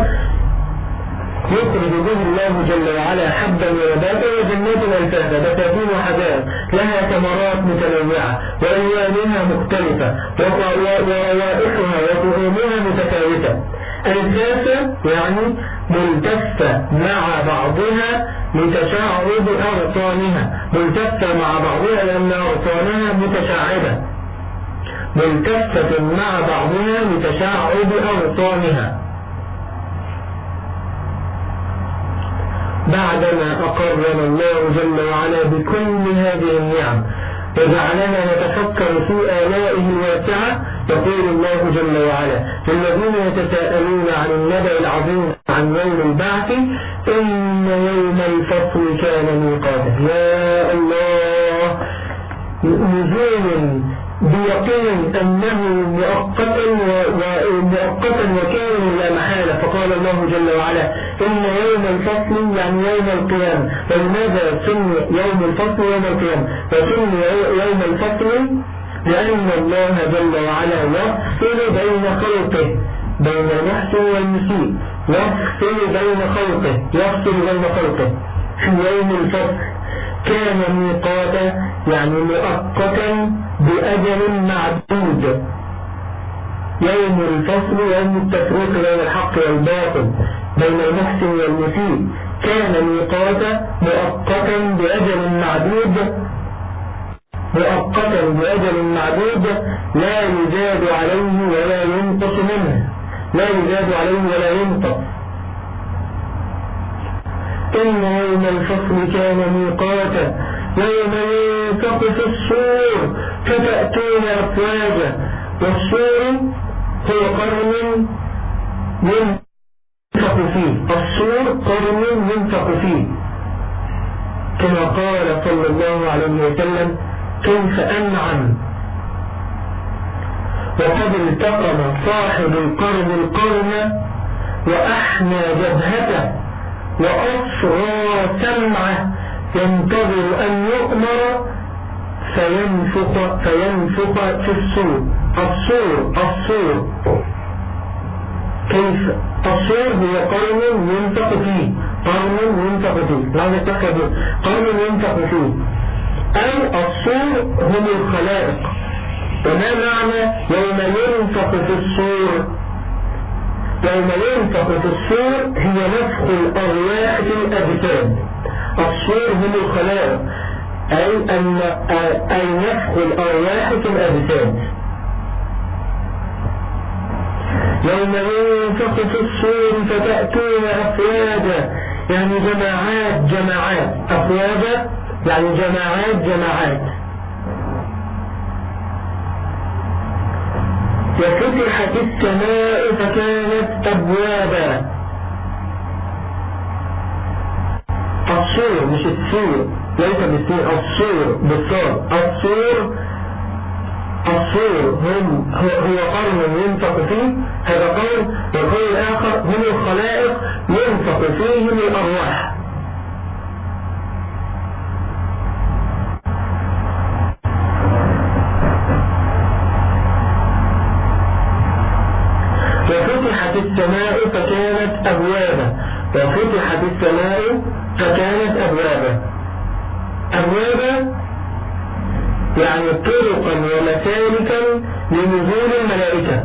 يخرج به الله جل وعلا حبا ونباتا وجنات ألفافا، بساتين وحدائق لها ثمرات متنوعة وألوانها مختلفة وروائحها وطعومها متفاوتة. ألفافا يعني ملتفة مع بعضها لتشعب أغصانها، ملتفة مع بعضها لأن أغصانها متشعبة، ملتفة مع بعضها لتشعب أغصانها. بعدما أقرنا الله جل وعلا بكل هذه النعم وجعلنا نتفكر في آلائه الواسعة، يقول الله جل وعلا للذين يتساءلون عن النبأ العظيم عن يوم البعث إن يوم الفصل كان ميقاتا. يا الله، نزول بيقين أنه مؤقتا وكائن لا محالة. فقال الله جل وعلا إن يوم الفصل يعني يوم القيامة. ولماذا سمي يوم الفصل يوم القيامة؟ وسمي يوم الفصل لأن الله جل وعلا يفصل بين خلقه، بين المحسن والمسيء، يفصل بين خلقه في يوم الفصل. كان ميقاتا يعني مؤقتا بأجل معدود. يوم الفصل يوم التفريق بين الحق والباطل بين المحسن والمسيء كان ميقاتا مؤقتا بأجل معدود لا يزاد عليه ولا ينقص منه. إن يوم الفصل كان ميقاتا يوم ينفخ في الصور فتأتون أفواجا. والصور هو قرن ينفخ فيه كما قال صلى الله عليه وسلم كيف أنعم. وقد التقم صاحب القرن القرن وأحنى جبهته وأصغى سمعه ينتظر أن يؤمر فينفخ في الصور. كيف الصور هو قرن ينفخ فيه لازم تكتبوا قرن ينفخ فيه أي الصور هم الخلائق. وما معنى يوم ينفخ في الصور؟ يوم ينفخ في الصور هي نفخ الأرواح في الأجساد. الصور هم الخلائق أي نفخ الأرواح في الأجساد. يوم ينفخ في الصور فتأتون أفواجا يعني جماعات أفواجا يعني جماعات. وفتحت السماء فكانت أبوابا. الصور مش الصور ليس بالسين الصور بالصاد. الصور هو قرن ينفخ فيه هذا قول. والقول الآخر هم الخلائق ينفخ فيهم الأرواح. وفتحت السماء فكانت أبوابا. يعني طرقا ومسالكا لنزول الملائكة.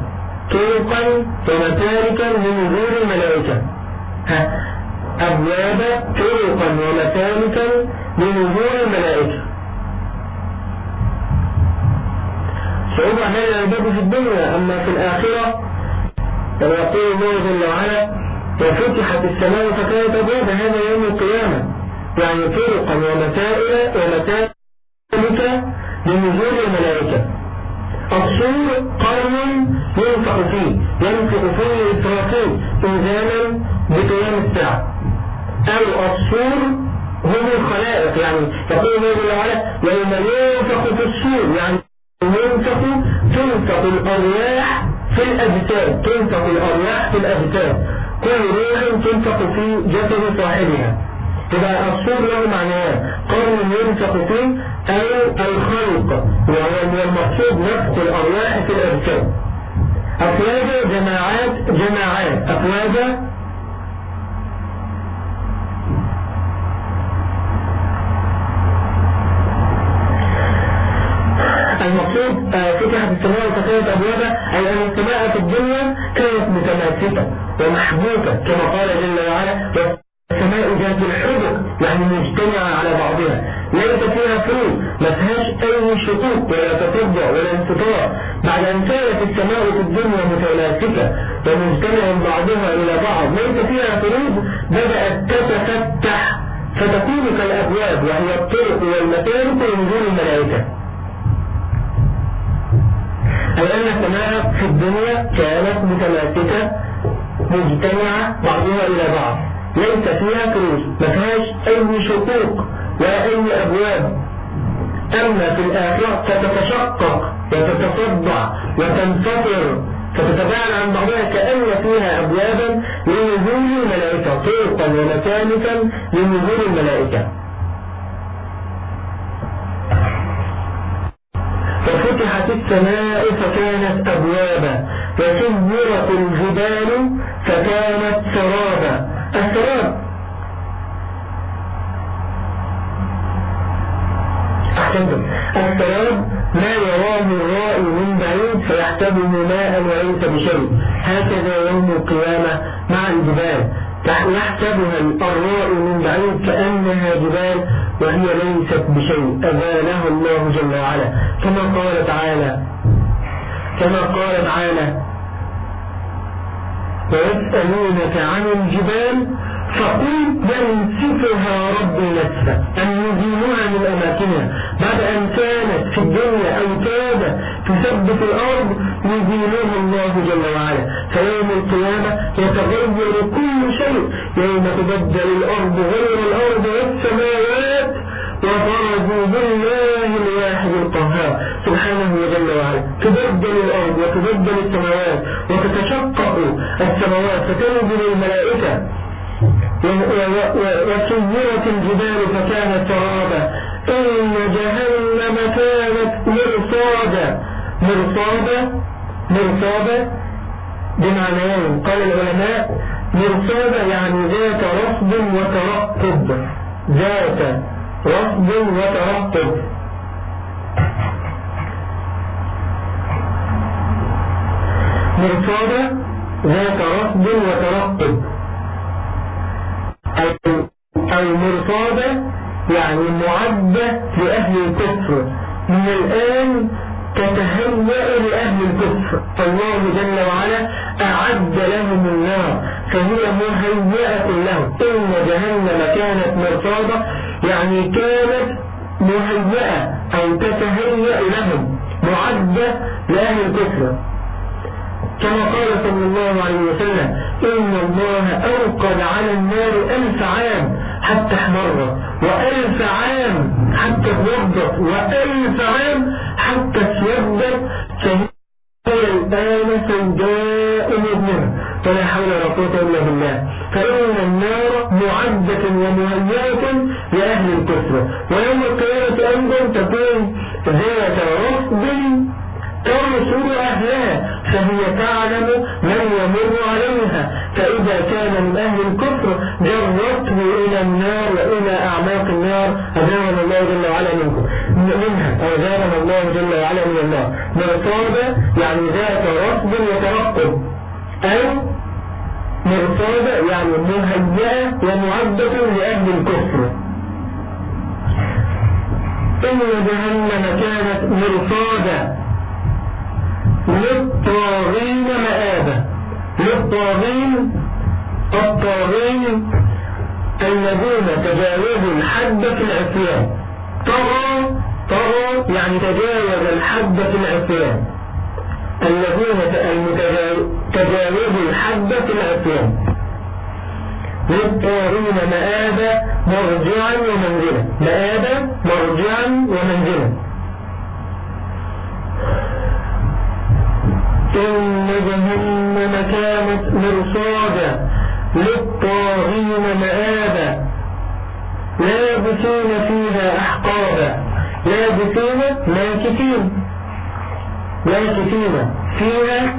أبواب طرقا ومسالكا لنزول الملائكة. صعوبة هذا الباب في الدنيا. أما في الآخرة كما يقول الله جل وعلا وفتحت السماء فكانت أبوابا هذا يوم القيامة يعني طرقا ومسالك لنزول الملائكة. الصور قرن ينفخ فيه إسرافيل إنزالا بقيام الساعة. أو الصور هم الخلائق يعني يقول الله جل وعلا يوم ينفخ في الصور يعني تنفخ الأرواح في الأجساد. كل روح تنفخ في جسد صاحبها. يبقى الصور له معنيان قرن ينفخ فيه أو الخلق وهو المقصود نفخ الأرواح في الأجساد. أفواجا جماعات أفواجا المقصود فتحت السماء وكانت أبوابا أي أن السماء في الدنيا كانت متماسكة ومحبوكة كما قال جل وعلا السماء ذات الحبك يعني مجتمعة على بعضها ليس فيها فروق ما فيهاش أي شقوق ولا تفضع ولا انفطار. بعد أن كانت السماء في الدنيا متماسكة ومجتمعة بعضها إلى بعض ليس فيها فروق بدأت تتفتح فتكون كالأبواب وهي الطرق والمسالك لنزول الملائكة. أي أن السماء في الدنيا كانت متماسكة مجتمعة بعضها إلى بعض ليس فيها فروج ما فيهاش أي شقوق ولا أي أبواب. أما في الآخرة تتشقق وتتصدع وتنفطر فتتباعد عن بعضها كأن فيها أبوابا لنزول الملائكة طرقا ومسالكا لنزول الملائكة. ففتحت السماء فكانت أبوابا وسيرت الجبال فكانت سرابا. السراب السراب ما يراه الرائي من بعيد فيحسبه ماء وليس بشيء، هكذا يوم القيامة مع الجبال، يحسبها الرائي من بعيد كأنها جبال وهي ليست بشيء، أزالها الله جل وعلا، كما قال تعالى ويسألونك عن الجبال فقل ينسفها ربي نسفا، أن يزيلوها من أماكنها بعد أن كانت في الدنيا أوتادا تثبت الأرض، يزيلوها الله جل وعلا، فيوم القيامة يتغير كل شيء، يوم تبدل الأرض غير الأرض والسماوات وبرزوا لله الواحد القهار سبحانه جل وعلا، تبدل الأرض وتبدل السماوات وتتشقق السماوات فتنزل الملائكة وسيرت الجبال فكانت سرابا، إن جهنم كانت مرصادا بمعنيين، قال العلماء مرصادا يعني ذات رصد وترقب، ذات رصد وترقب، مرصادا ذات رصد وترقب، المرصادة يعني معدة لأهل الكفر، من الآن تتهيأ لأهل الكفر، الله جل وعلا أعد لهم النار فهي مهيئة لهم، إن جهنم كانت مرصادة يعني كانت مهيئة أو تتهيأ لهم، معدة لأهل الكفر، كما قال صلى الله عليه وسلم إن الله أوقد على النار 1000 عام حتى احمرت، و1000 عام حتى ابيضت، و1000 عام حتى اسودت، فهي الآن سوداء مظلمة، فلا حول ولا قوة إلا بالله، فإن النار معدة ومهيئة لأهل الكفر، ويوم القيامة أيضا تكون ذات رصد ترسل أهلها، فهي تعلم من يمر عليها، فإذا كان من أهل الكفر جرته إلى النار وإلى أعماق النار، أجارنا الله جل وعلا منها، أجارنا الله جل وعلا من النار. مرصادة يعني ذات رصد وترقب، أو مرصادة يعني مهيئة ومعدة لأهل الكفر. إن جهنم كانت مرصادة للطاغين مآبا، الطاغين الذين تجاوزوا الحد في العصيان، طغى يعني تجاوز الحد في العصيان، الذين تجاوزوا الحد في العصيان، للطاغين مآبا مرجعا ومنزلا، مآبا مرجعا ومنزلا. إن جهنم كانت مرصادا للطاغين مآبا لابثين فيها أحقابا، لابثين ماكثين فيها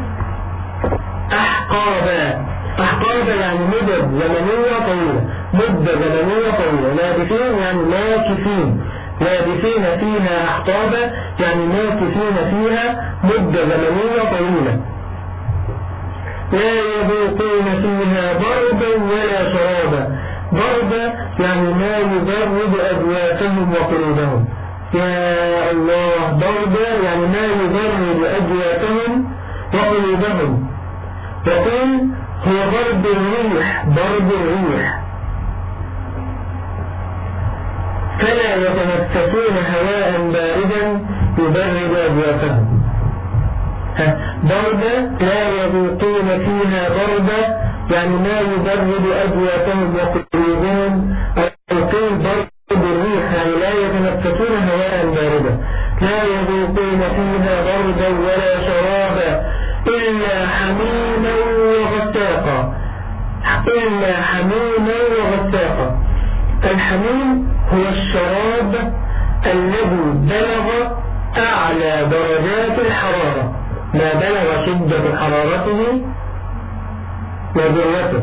أحقابا، أحقابا يعني مدة زمنية طويلة، لابثين يعني ماكثين، لابثين فيها أحقابا يعني ماكثين فيها مدة زمنية طويلة، لا يذوقون فيها بردا ولا شرابا، بردا يعني ما يبرد أجوافهم وقلوبهم، يا الله، بردا يعني ما يبرد أجوافهم وقلوبهم، وقل هو برد الريح، فلا يتنفسون هواء باردا يبرد أجوافهم، بردا لا يذوقون فيها بردا يعني ما يبرد أجوافهم وقلوبهم، القيل برد الريح يعني لا يتنفسون هواء باردا، لا يذوقون فيها بردا ولا شرابا إلا حميما وغساقا. الحميم هو الشراب الذي بلغ أعلى درجات الحرارة، ما بلغ شدة حرارته وذروته،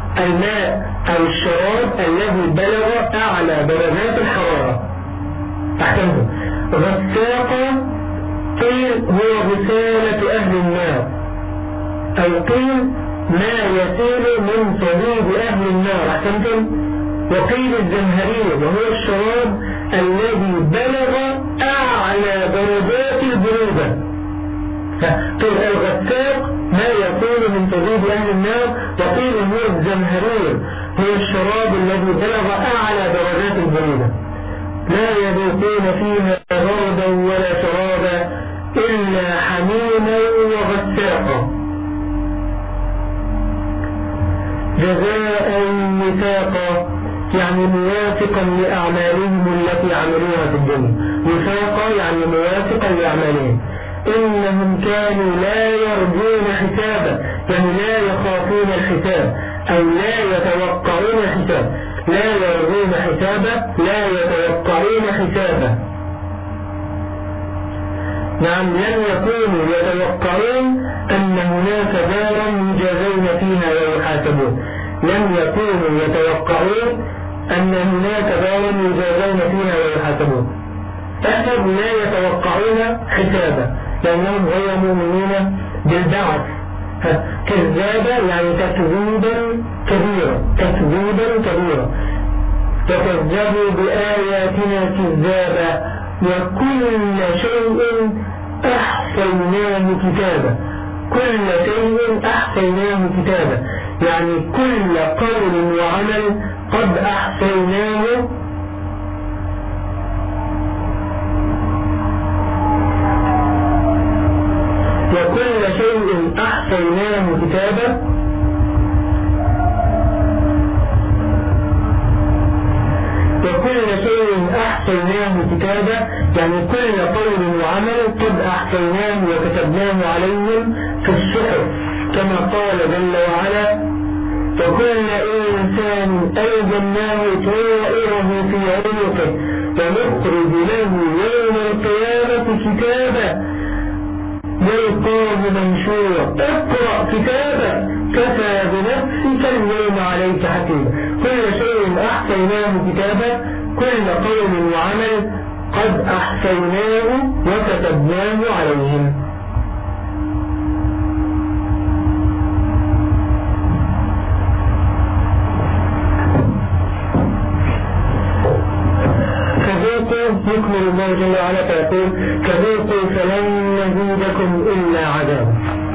الماء أو الشراب الذي بلغ أعلى درجات الحرارة، أحسنتم. غساق قيل هو غسالة أهل النار، أو قيل ما يسيل من صديد أهل النار. أحسنتم. وقيل الزمهرير وهو الشراب الذي بلغ أعلى درجات البرودة. فقيل الغساق ما يسيل من صديد أهل النار، وقيل هو الزمهرير هو الشراب الذي بلغ أعلى درجات البرودة. لا يذوقون فيها بردا ولا شرابا إلا حميما وغساقا جزاء وفاقا، يعني موافقا لأعمالهم التي عملوها في الدنيا. وفاقا يعني موافقا لأعمالهم. إنهم كانوا لا يرجون حسابا، يعني لا يخافون الحساب أو لا يتوقعون الحساب. لا يرجون حسابا، لا يتوقعون حسابا. نعم، لم يكونوا يتوقعون أن هناك دارا يجازون فيها ويحاسبون. لم يكونوا يتوقعون أن هناك دارا يجازون فيها ويحاسبون. فهم لا يتوقعون حسابا لأنهم غير مؤمنين بالبعث. كذابا يعني تكذيبا كبيرا، تكذيبا كبيرا. وكذبوا بآياتنا كذابا وكل شيء أحصيناه كتابا. كل شيء أحصيناه كتابا يعني كل قول وعمل قد أحصيناه وكل شيء أحصيناه كتابا وكل شيء أحصيناه كتابا يعني كل قول وعمل قد أحصيناه وكتبناه عليهم في الصحف كما قال جل وعلا وكل إنسان ألزمناه طائره في عنقه ونخرج له يوم القيامة كتابا يلقاه منشورا اقرأ كتابا كفى بنفسك اليوم عليك حكيما. كل شيء أحصيناه كتابا كل قول وعمل قد أحصيناه وكتبناه عليهم. يكمل الله جل وعلا فيقول كذوقوا فلن نزيدكم إلا عذابا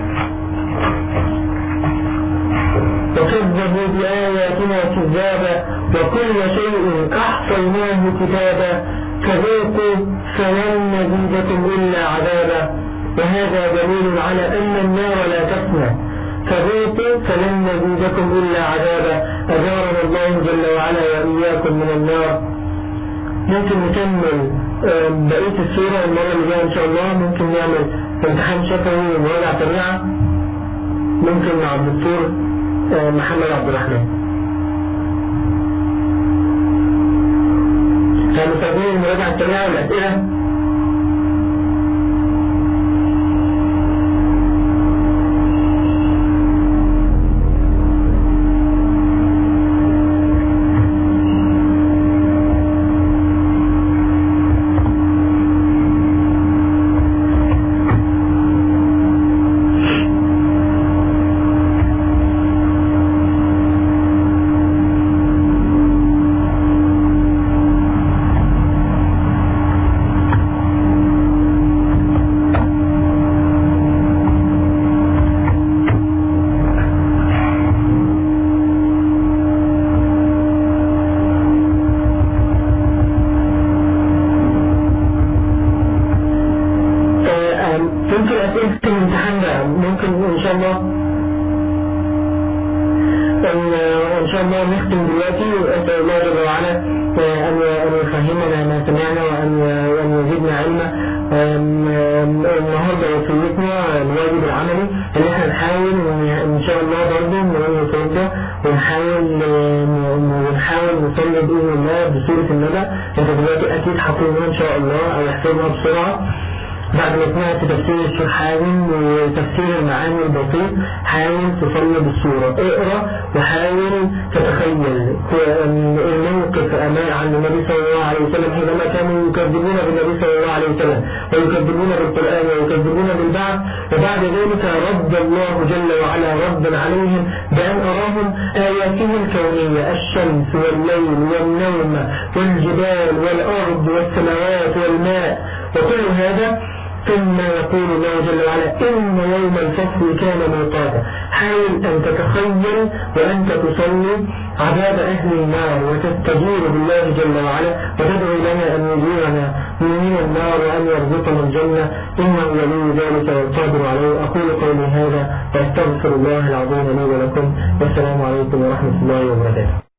وكذبوا بآياتنا كذابا وكل شيء أحصيناه كتابا كذوقوا فلن نزيدكم إلا عذابا. وهذا دليل على أن النار لا تفنى. كذوقوا فلن نزيدكم إلا عذابا. أجارنا الله جل وعلا وإياكم من النار. ممكن نكمل بقية السورة المرة اللي جاية إن شاء الله. ممكن نعمل امتحان شفوي ومراجعة سريعة ممكن مع الدكتور محمد عبد الرحمن. هنستخدم المراجعة السريعة والأسئلة. بعد أنا سمعت تفسير الشيخ حازم وتفسير المعاني البسيط، حاول تصلي بالصورة، اقرأ وحاول تتخيل الموقف عن النبي صلى الله عليه وسلم حينما كانوا يكذبون بالنبي صلى الله عليه وسلم ويكذبون بالقرآن ويكذبون بالبعث، وبعد ذلك رد الله جل وعلا ردا عليهم بأن أراهم آياته الكونية، الشمس والليل والنوم والجبال والأرض والسماوات والماء وكل هذا، ثم يقول الله جل وعلا إن يوم الفصل كان ميقاتا. حاول أن تتخيل وأنت تصلي عذاب أهل النار وتستجير بالله جل وعلا وتدعو لنا أن يجيرنا من النار وأن يرزقنا الجنة، إنه ولي ذلك والقادر عليه. أقول قولي هذا وأستغفر الله العظيم لي ولكم، والسلام عليكم ورحمة الله وبركاته.